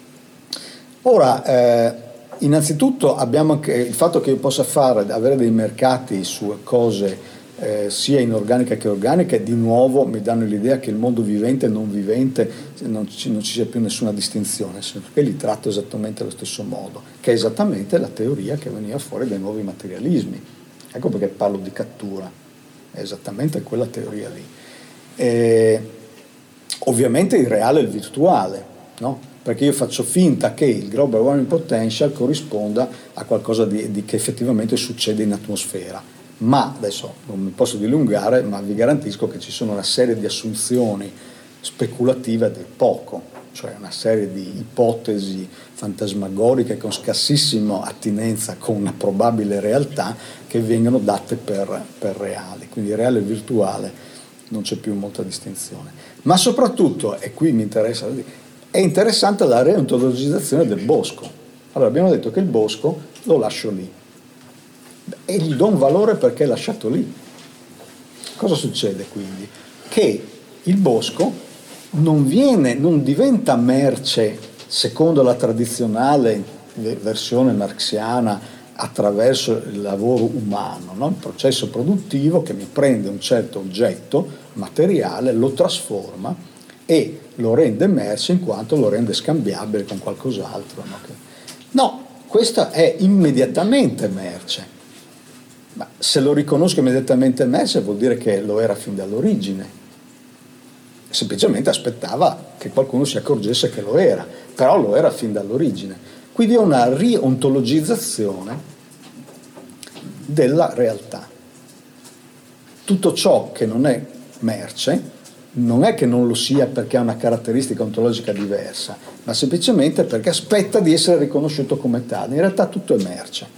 Ora, eh, innanzitutto abbiamo anche il fatto che io possa fare, avere dei mercati su cose eh, sia inorganiche che organiche, di nuovo mi danno l'idea che il mondo vivente e non vivente non ci, non ci sia più nessuna distinzione, perché li tratto esattamente allo stesso modo, che è esattamente la teoria che veniva fuori dai nuovi materialismi. Ecco perché parlo di cattura, è esattamente quella teoria lì. E, ovviamente il reale e il virtuale, no? Perché io faccio finta che il global warming potential corrisponda a qualcosa di, di che effettivamente succede in atmosfera. Ma adesso non mi posso dilungare, ma vi garantisco che ci sono una serie di assunzioni speculative del poco, cioè una serie di ipotesi fantasmagoriche con scarsissima attinenza con una probabile realtà che vengono date per, per reali. Quindi reale e virtuale non c'è più molta distinzione. Ma soprattutto, e qui mi interessa, è interessante la reontologizzazione del bosco. Allora abbiamo detto che il bosco lo lascio lì e gli do un valore perché è lasciato lì. Cosa succede quindi? Che il bosco non viene, non diventa merce secondo la tradizionale versione marxiana attraverso il lavoro umano, no? Il processo produttivo che mi prende un certo oggetto materiale, lo trasforma e lo rende merce in quanto lo rende scambiabile con qualcos'altro. No, no, questa è immediatamente merce, ma se lo riconosco immediatamente merce vuol dire che lo era fin dall'origine, semplicemente aspettava che qualcuno si accorgesse che lo era, però lo era fin dall'origine. Quindi è una riontologizzazione della realtà. Tutto ciò che non è merce non è che non lo sia perché ha una caratteristica ontologica diversa, ma semplicemente perché aspetta di essere riconosciuto come tale. In realtà tutto è merce.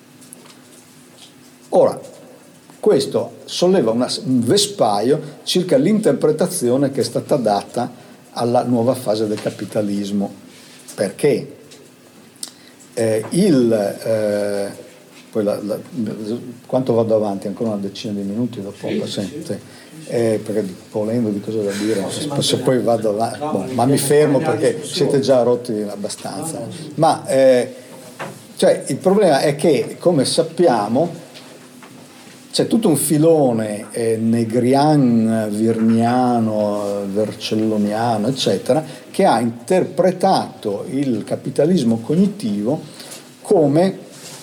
Ora, questo solleva una, un vespaio circa l'interpretazione che è stata data alla nuova fase del capitalismo. Perché? Eh, il, eh, poi la, la, quanto vado avanti? Ancora una decina di minuti dopo? Sì, sì. Eh, perché volendo di cosa da dire, no, se, se poi vado avanti, no, boh, ma mi fermo perché siete già rotti abbastanza. Ma eh, cioè, il problema è che, come sappiamo, c'è tutto un filone eh, negrian, virniano, vercelloniano, eccetera, che ha interpretato il capitalismo cognitivo come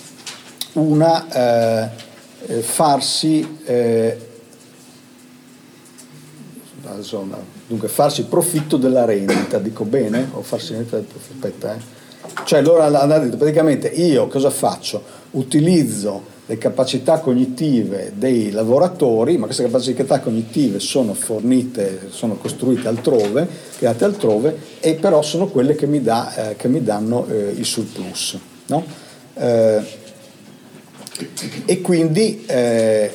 una eh, farsi eh, insomma, dunque farsi profitto della rendita, dico bene? O farsi rendita del profitto? Aspetta, eh. Cioè allora ha detto praticamente io cosa faccio? Utilizzo le capacità cognitive dei lavoratori, ma queste capacità cognitive sono fornite, sono costruite altrove, create altrove, e però sono quelle che mi, dà, eh, che mi danno eh, il surplus, no? Eh, e quindi eh,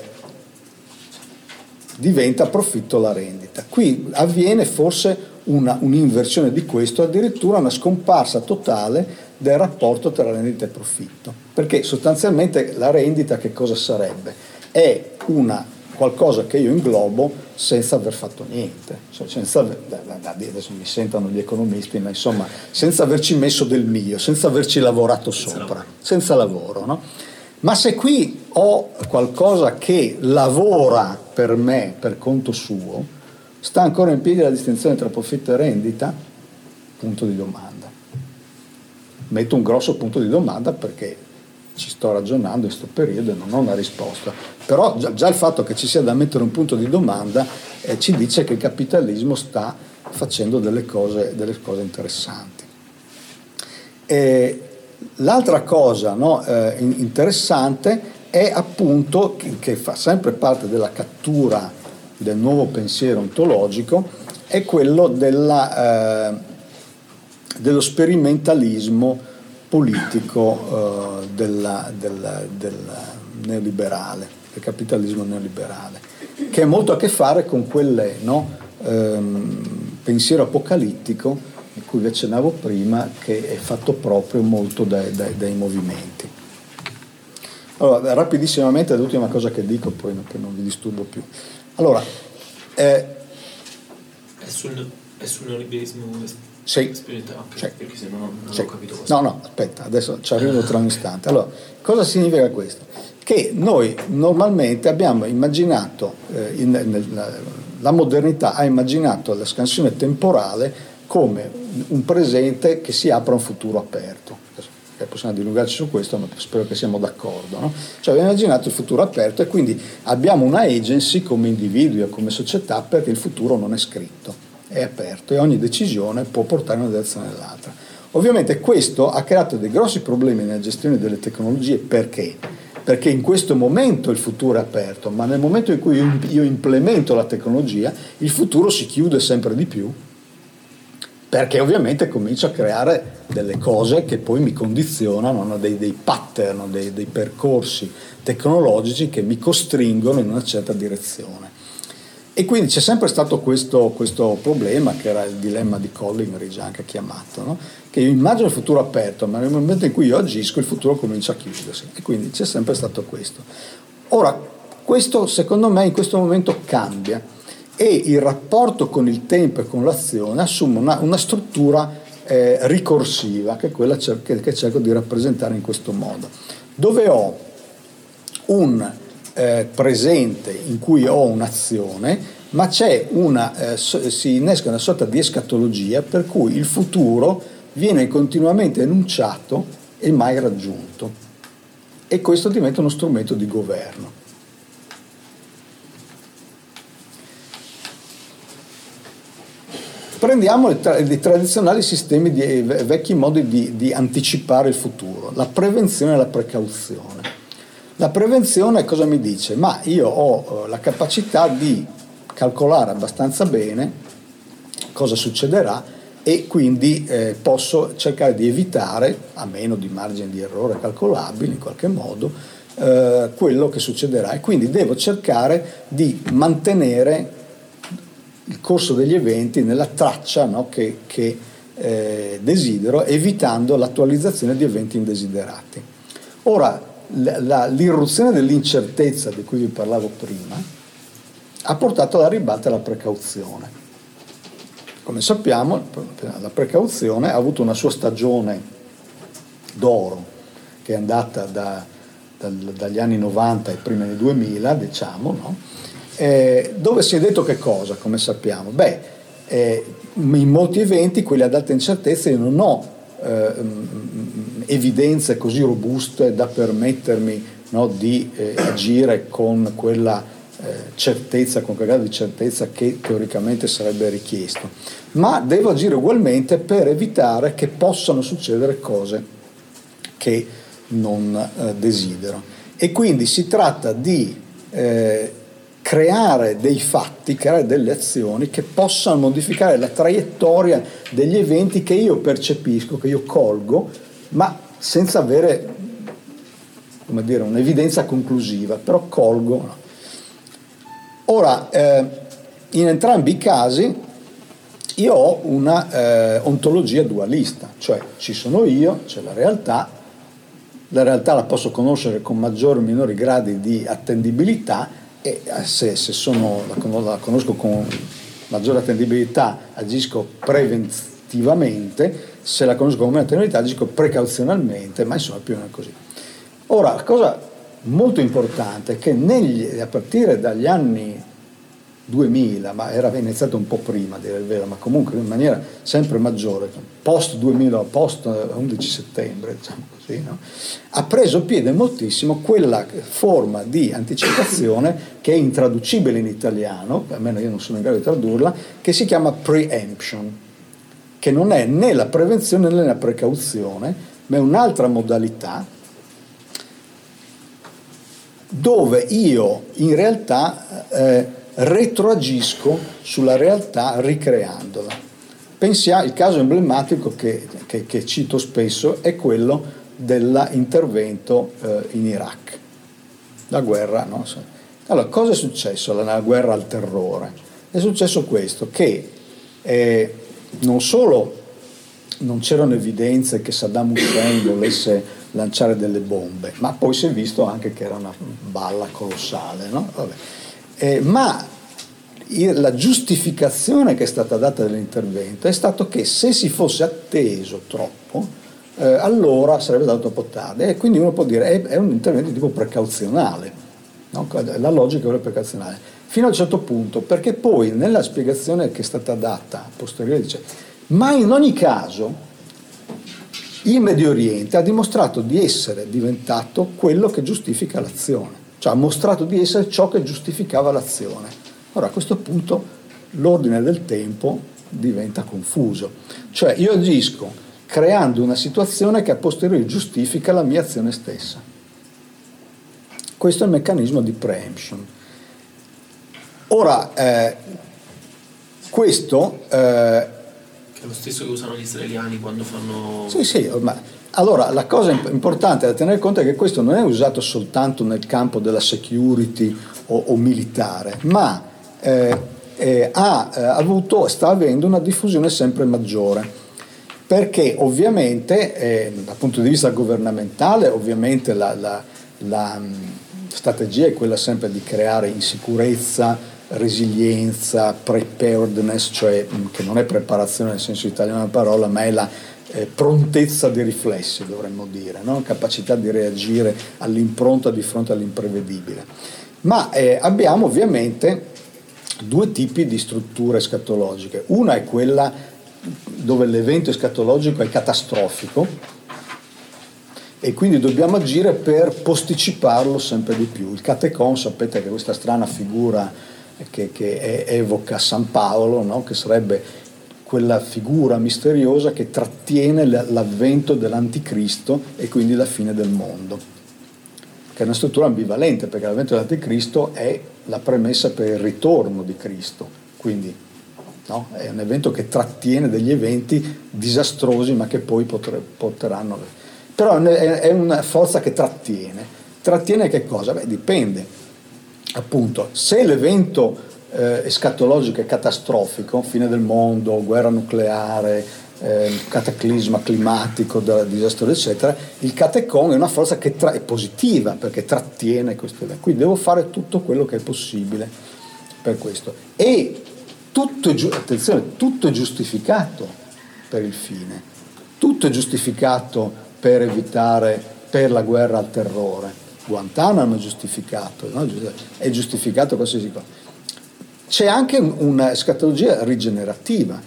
diventa profitto la rendita. Qui avviene forse una, un'inversione di questo, addirittura una scomparsa totale del rapporto tra rendita e profitto, perché sostanzialmente la rendita che cosa sarebbe? È una qualcosa che io inglobo senza aver fatto niente, senza, adesso mi sentono gli economisti, ma insomma senza averci messo del mio, senza averci lavorato sopra, senza lavoro, no? Ma se qui ho qualcosa che lavora per me, per conto suo, sta ancora in piedi la distinzione tra profitto e rendita? Punto di domanda. Metto un grosso punto di domanda perché ci sto ragionando in questo periodo e non ho una risposta. Però già, già il fatto che ci sia da mettere un punto di domanda eh, ci dice che il capitalismo sta facendo delle cose, delle cose interessanti. E l'altra cosa, no, eh, interessante è appunto che, che fa sempre parte della cattura del nuovo pensiero ontologico, è quello della... Eh, dello sperimentalismo politico eh, della, della, della neoliberale, del capitalismo neoliberale, che ha molto a che fare con quel no, ehm, pensiero apocalittico di cui vi accennavo prima, che è fatto proprio molto dai, dai, dai movimenti. Allora, rapidissimamente l'ultima cosa che dico, poi non, non vi disturbo più. Allora, eh, è sul, è sul neoliberismo. Sì, sì. Perché se no non sì. ho capito cosa. No, no, aspetta, adesso ci arrivo tra un istante. Allora, cosa significa questo? Che noi normalmente abbiamo immaginato, eh, in, nel, la modernità ha immaginato la scansione temporale come un presente che si apre a un futuro aperto. Possiamo dilungarci su questo, ma spero che siamo d'accordo, no? Cioè abbiamo immaginato il futuro aperto e quindi abbiamo una agency come individui o come società perché il futuro non è scritto, è aperto e ogni decisione può portare in una direzione o nell'altra. Ovviamente questo ha creato dei grossi problemi nella gestione delle tecnologie. Perché? Perché in questo momento il futuro è aperto, ma nel momento in cui io, io implemento la tecnologia, il futuro si chiude sempre di più, perché ovviamente comincio a creare delle cose che poi mi condizionano, no? dei, dei pattern, dei, dei percorsi tecnologici che mi costringono in una certa direzione. E quindi c'è sempre stato questo, questo problema, che era il dilemma di Coleridge anche chiamato, no? Che io immagino il futuro aperto, ma nel momento in cui io agisco il futuro comincia a chiudersi, e quindi c'è sempre stato questo. Ora, questo secondo me in questo momento cambia e il rapporto con il tempo e con l'azione assume una, una struttura eh, ricorsiva, che è quella cer- che, che cerco di rappresentare in questo modo, dove ho un eh, presente in cui ho un'azione, ma c'è una, eh, so, si innesca una sorta di escatologia per cui il futuro viene continuamente enunciato e mai raggiunto, e questo diventa uno strumento di governo. Prendiamo i, tra- i tradizionali sistemi, di, i vecchi modi di, di anticipare il futuro, la prevenzione e la precauzione. La prevenzione cosa mi dice? Ma io ho la capacità di calcolare abbastanza bene cosa succederà e quindi eh, posso cercare di evitare, a meno di margini di errore calcolabili in qualche modo, eh, quello che succederà, e quindi devo cercare di mantenere il corso degli eventi nella traccia, no, che, che eh, desidero, evitando l'attualizzazione di eventi indesiderati. Ora, la, la, l'irruzione dell'incertezza di cui vi parlavo prima ha portato alla ribalta la precauzione. Come sappiamo, la precauzione ha avuto una sua stagione d'oro, che è andata da, dal, dagli anni novanta ai primi anni duemila, diciamo, no? Eh, dove si è detto che cosa, come sappiamo? Beh, eh, in molti eventi, quelli ad alta incertezza, io non ho eh, evidenze così robuste da permettermi, no, di eh, agire con quella eh, certezza, con quel grado di certezza che teoricamente sarebbe richiesto, ma devo agire ugualmente per evitare che possano succedere cose che non eh, desidero. E quindi si tratta di eh, creare dei fatti, creare delle azioni che possano modificare la traiettoria degli eventi che io percepisco, che io colgo, ma senza avere, come dire, un'evidenza conclusiva, però colgo. No? Ora, eh, in entrambi i casi io ho una eh, ontologia dualista, cioè ci sono io, c'è la realtà, la realtà la posso conoscere con maggiori o minori gradi di attendibilità, e se, se sono, la, la conosco con maggiore attendibilità agisco preventivamente, se la conosco con meno attendibilità agisco precauzionalmente, ma insomma più o meno così. Ora, la cosa molto importante è che negli, a partire dagli anni duemila, ma era iniziato un po' prima, a dire il vero, ma comunque in maniera sempre maggiore, post duemila, post undici settembre, diciamo così, no? Ha preso piede moltissimo quella forma di anticipazione che è intraducibile in italiano, almeno io non sono in grado di tradurla, che si chiama preemption, che non è né la prevenzione né la precauzione, ma è un'altra modalità dove io in realtà eh, retroagisco sulla realtà ricreandola. Pensiamo, il caso emblematico che, che, che cito spesso è quello dell'intervento eh, in Iraq, la guerra, no? Allora, cosa è successo nella guerra al terrore? È successo questo, che eh, non solo non c'erano evidenze che Saddam Hussein volesse lanciare delle bombe, ma poi si è visto anche che era una balla colossale, no? Vabbè. Eh, ma la giustificazione che è stata data dall'intervento è stato che se si fosse atteso troppo, eh, allora sarebbe stato troppo tardi, e quindi uno può dire è, è un intervento di tipo precauzionale, no? La logica è quella precauzionale, fino a un certo punto, perché poi nella spiegazione che è stata data a posteriori dice, ma in ogni caso il Medio Oriente ha dimostrato di essere diventato quello che giustifica l'azione, cioè ha mostrato di essere ciò che giustificava l'azione. Ora a questo punto l'ordine del tempo diventa confuso, cioè io agisco creando una situazione che a posteriori giustifica la mia azione stessa. Questo è il meccanismo di preemption. Ora eh, questo eh, è lo stesso che usano gli israeliani quando fanno... Sì, sì, ormai. Allora, la cosa importante da tenere conto è che questo non è usato soltanto nel campo della security o, o militare, ma eh, eh, ha eh, avuto, sta avendo una diffusione sempre maggiore, perché ovviamente, eh, dal punto di vista governamentale, ovviamente la, la, la mh, strategia è quella sempre di creare insicurezza, resilienza, preparedness, cioè che non è preparazione nel senso italiano della parola, ma è la eh, prontezza di riflessi, dovremmo dire, no? Capacità di reagire all'impronta di fronte all'imprevedibile. Ma eh, abbiamo ovviamente due tipi di strutture escatologiche. Una è quella dove l'evento escatologico è catastrofico e quindi dobbiamo agire per posticiparlo sempre di più. Il catechon, sapete che è questa strana figura che, che evoca San Paolo, no? Che sarebbe quella figura misteriosa che trattiene l'avvento dell'anticristo e quindi la fine del mondo, che è una struttura ambivalente, perché l'avvento dell'anticristo è la premessa per il ritorno di Cristo, quindi no? È un evento che trattiene degli eventi disastrosi ma che poi potre, porteranno, però è una forza che trattiene. Trattiene che cosa? Beh, dipende. Appunto, se l'evento eh, escatologico è catastrofico, fine del mondo, guerra nucleare, eh, cataclisma climatico, disastro eccetera, il catechon è una forza che tra- è positiva perché trattiene questo evento. Quindi devo fare tutto quello che è possibile per questo. E tutto è, giu- attenzione, tutto è giustificato per il fine, tutto è giustificato per evitare, per la guerra al terrore. Guantanamo è giustificato, no? È giustificato qualsiasi cosa. C'è anche una scatologia rigenerativa,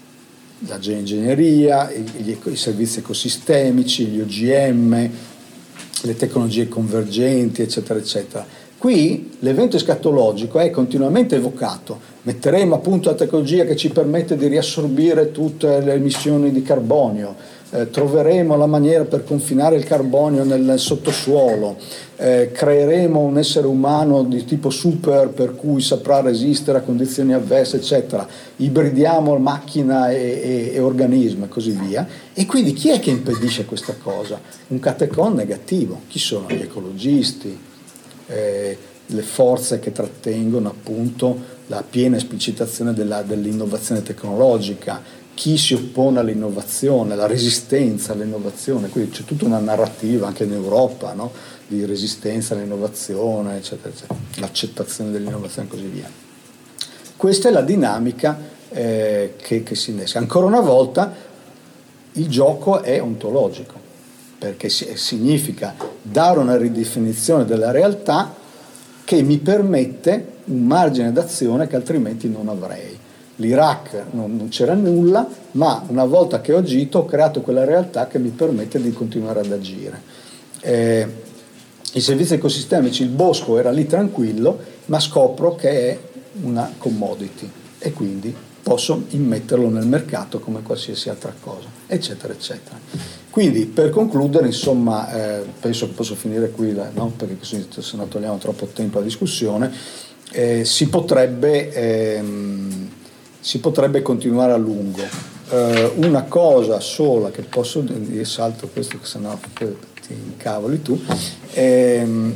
la geoingegneria, i, i servizi ecosistemici, gli O G M, le tecnologie convergenti, eccetera, eccetera. Qui l'evento escatologico è continuamente evocato. Metteremo appunto la tecnologia che ci permette di riassorbire tutte le emissioni di carbonio. Eh, troveremo la maniera per confinare il carbonio nel sottosuolo, eh, creeremo un essere umano di tipo super per cui saprà resistere a condizioni avverse, eccetera, ibridiamo macchina e, e, e organismo e così via. E quindi chi è che impedisce questa cosa? Un catechon negativo. Chi sono? Gli ecologisti, eh, le forze che trattengono appunto la piena esplicitazione della, dell'innovazione tecnologica, chi si oppone all'innovazione, la resistenza all'innovazione, quindi c'è tutta una narrativa anche in Europa, no? Di resistenza all'innovazione, eccetera, eccetera, l'accettazione dell'innovazione e così via. Questa è la dinamica eh, che, che si innesca. Ancora una volta il gioco è ontologico, perché si, significa dare una ridefinizione della realtà che mi permette un margine d'azione che altrimenti non avrei. L'Iraq non, non c'era nulla, ma una volta che ho agito ho creato quella realtà che mi permette di continuare ad agire. Eh, I servizi ecosistemici, il bosco era lì tranquillo, ma scopro che è una commodity e quindi posso immetterlo nel mercato come qualsiasi altra cosa, eccetera, eccetera. Quindi per concludere, insomma, eh, penso che posso finire qui, no? Perché se no togliamo troppo tempo alla discussione, eh, si potrebbe... Ehm, si potrebbe continuare a lungo. Eh, una cosa sola che posso dire, salto questo che sennò ti incavoli tu, ehm,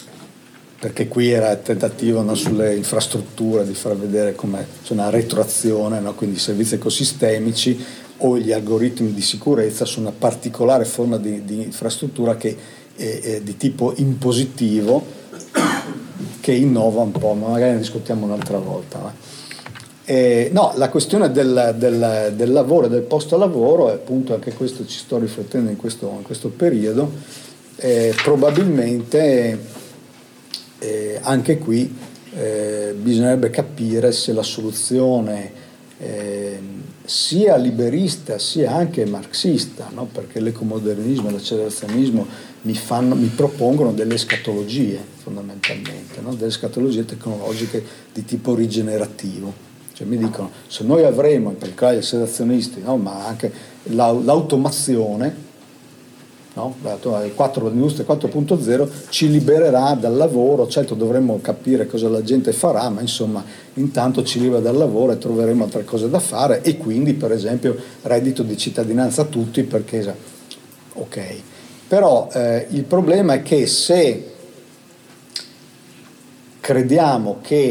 perché qui era il tentativo, no, sulle infrastrutture di far vedere come c'è una retroazione, no? Quindi i servizi ecosistemici o gli algoritmi di sicurezza sono una particolare forma di, di infrastruttura che è, è di tipo impositivo, che innova un po', ma magari ne discutiamo un'altra volta. No? Eh, no, la questione del, del, del lavoro e del posto lavoro, e appunto anche questo ci sto riflettendo in questo, in questo periodo, eh, probabilmente eh, anche qui eh, bisognerebbe capire se la soluzione eh, sia liberista sia anche marxista, no? Perché l'ecomodernismo e l'accelerazionismo mi, fanno, mi propongono delle escatologie fondamentalmente, no? Delle escatologie tecnologiche di tipo rigenerativo. Cioè mi dicono, se noi avremo, in particolare gli accelerazionisti, no, ma anche l'automazione, no, l'industria quattro punto zero ci libererà dal lavoro, certo dovremmo capire cosa la gente farà, ma insomma intanto ci libera dal lavoro e troveremo altre cose da fare e quindi per esempio reddito di cittadinanza a tutti, perché ok. Però eh, il problema è che se crediamo che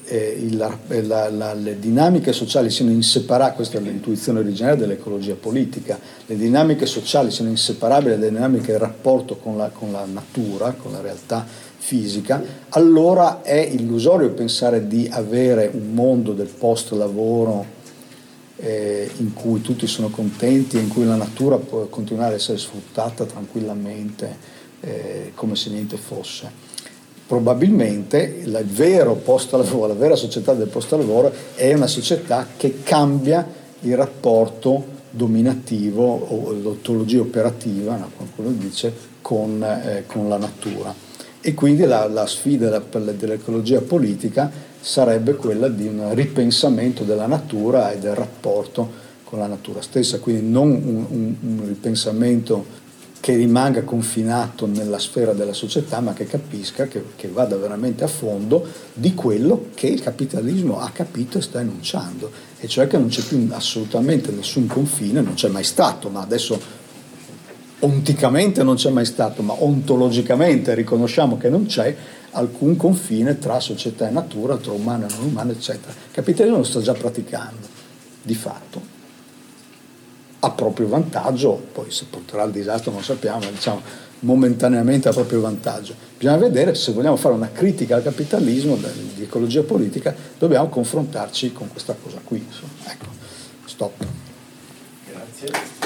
eh, il, la, la, le dinamiche sociali siano inseparabili, questa è l'intuizione originaria dell'ecologia politica, le dinamiche sociali siano inseparabili dalle dinamiche del rapporto con la, con la natura, con la realtà fisica, allora è illusorio pensare di avere un mondo del post lavoro eh, in cui tutti sono contenti e in cui la natura può continuare a essere sfruttata tranquillamente eh, come se niente fosse. Probabilmente il vero post-lavoro, la vera società del post-lavoro è una società che cambia il rapporto dominativo o l'ontologia operativa, no, qualcuno dice, con, eh, con la natura. E quindi la, la sfida dell'ecologia politica sarebbe quella di un ripensamento della natura e del rapporto con la natura stessa, quindi non un, un, un ripensamento che rimanga confinato nella sfera della società, ma che capisca, che, che vada veramente a fondo di quello che il capitalismo ha capito e sta enunciando, e cioè che non c'è più assolutamente nessun confine, non c'è mai stato, ma adesso onticamente non c'è mai stato, ma ontologicamente riconosciamo che non c'è alcun confine tra società e natura, tra umano e non umano, eccetera. Il capitalismo lo sta già praticando, di fatto, a proprio vantaggio, poi se porterà al disastro non sappiamo, ma diciamo momentaneamente a proprio vantaggio. Bisogna vedere, se vogliamo fare una critica al capitalismo di ecologia politica, dobbiamo confrontarci con questa cosa qui. Ecco, stop. Grazie.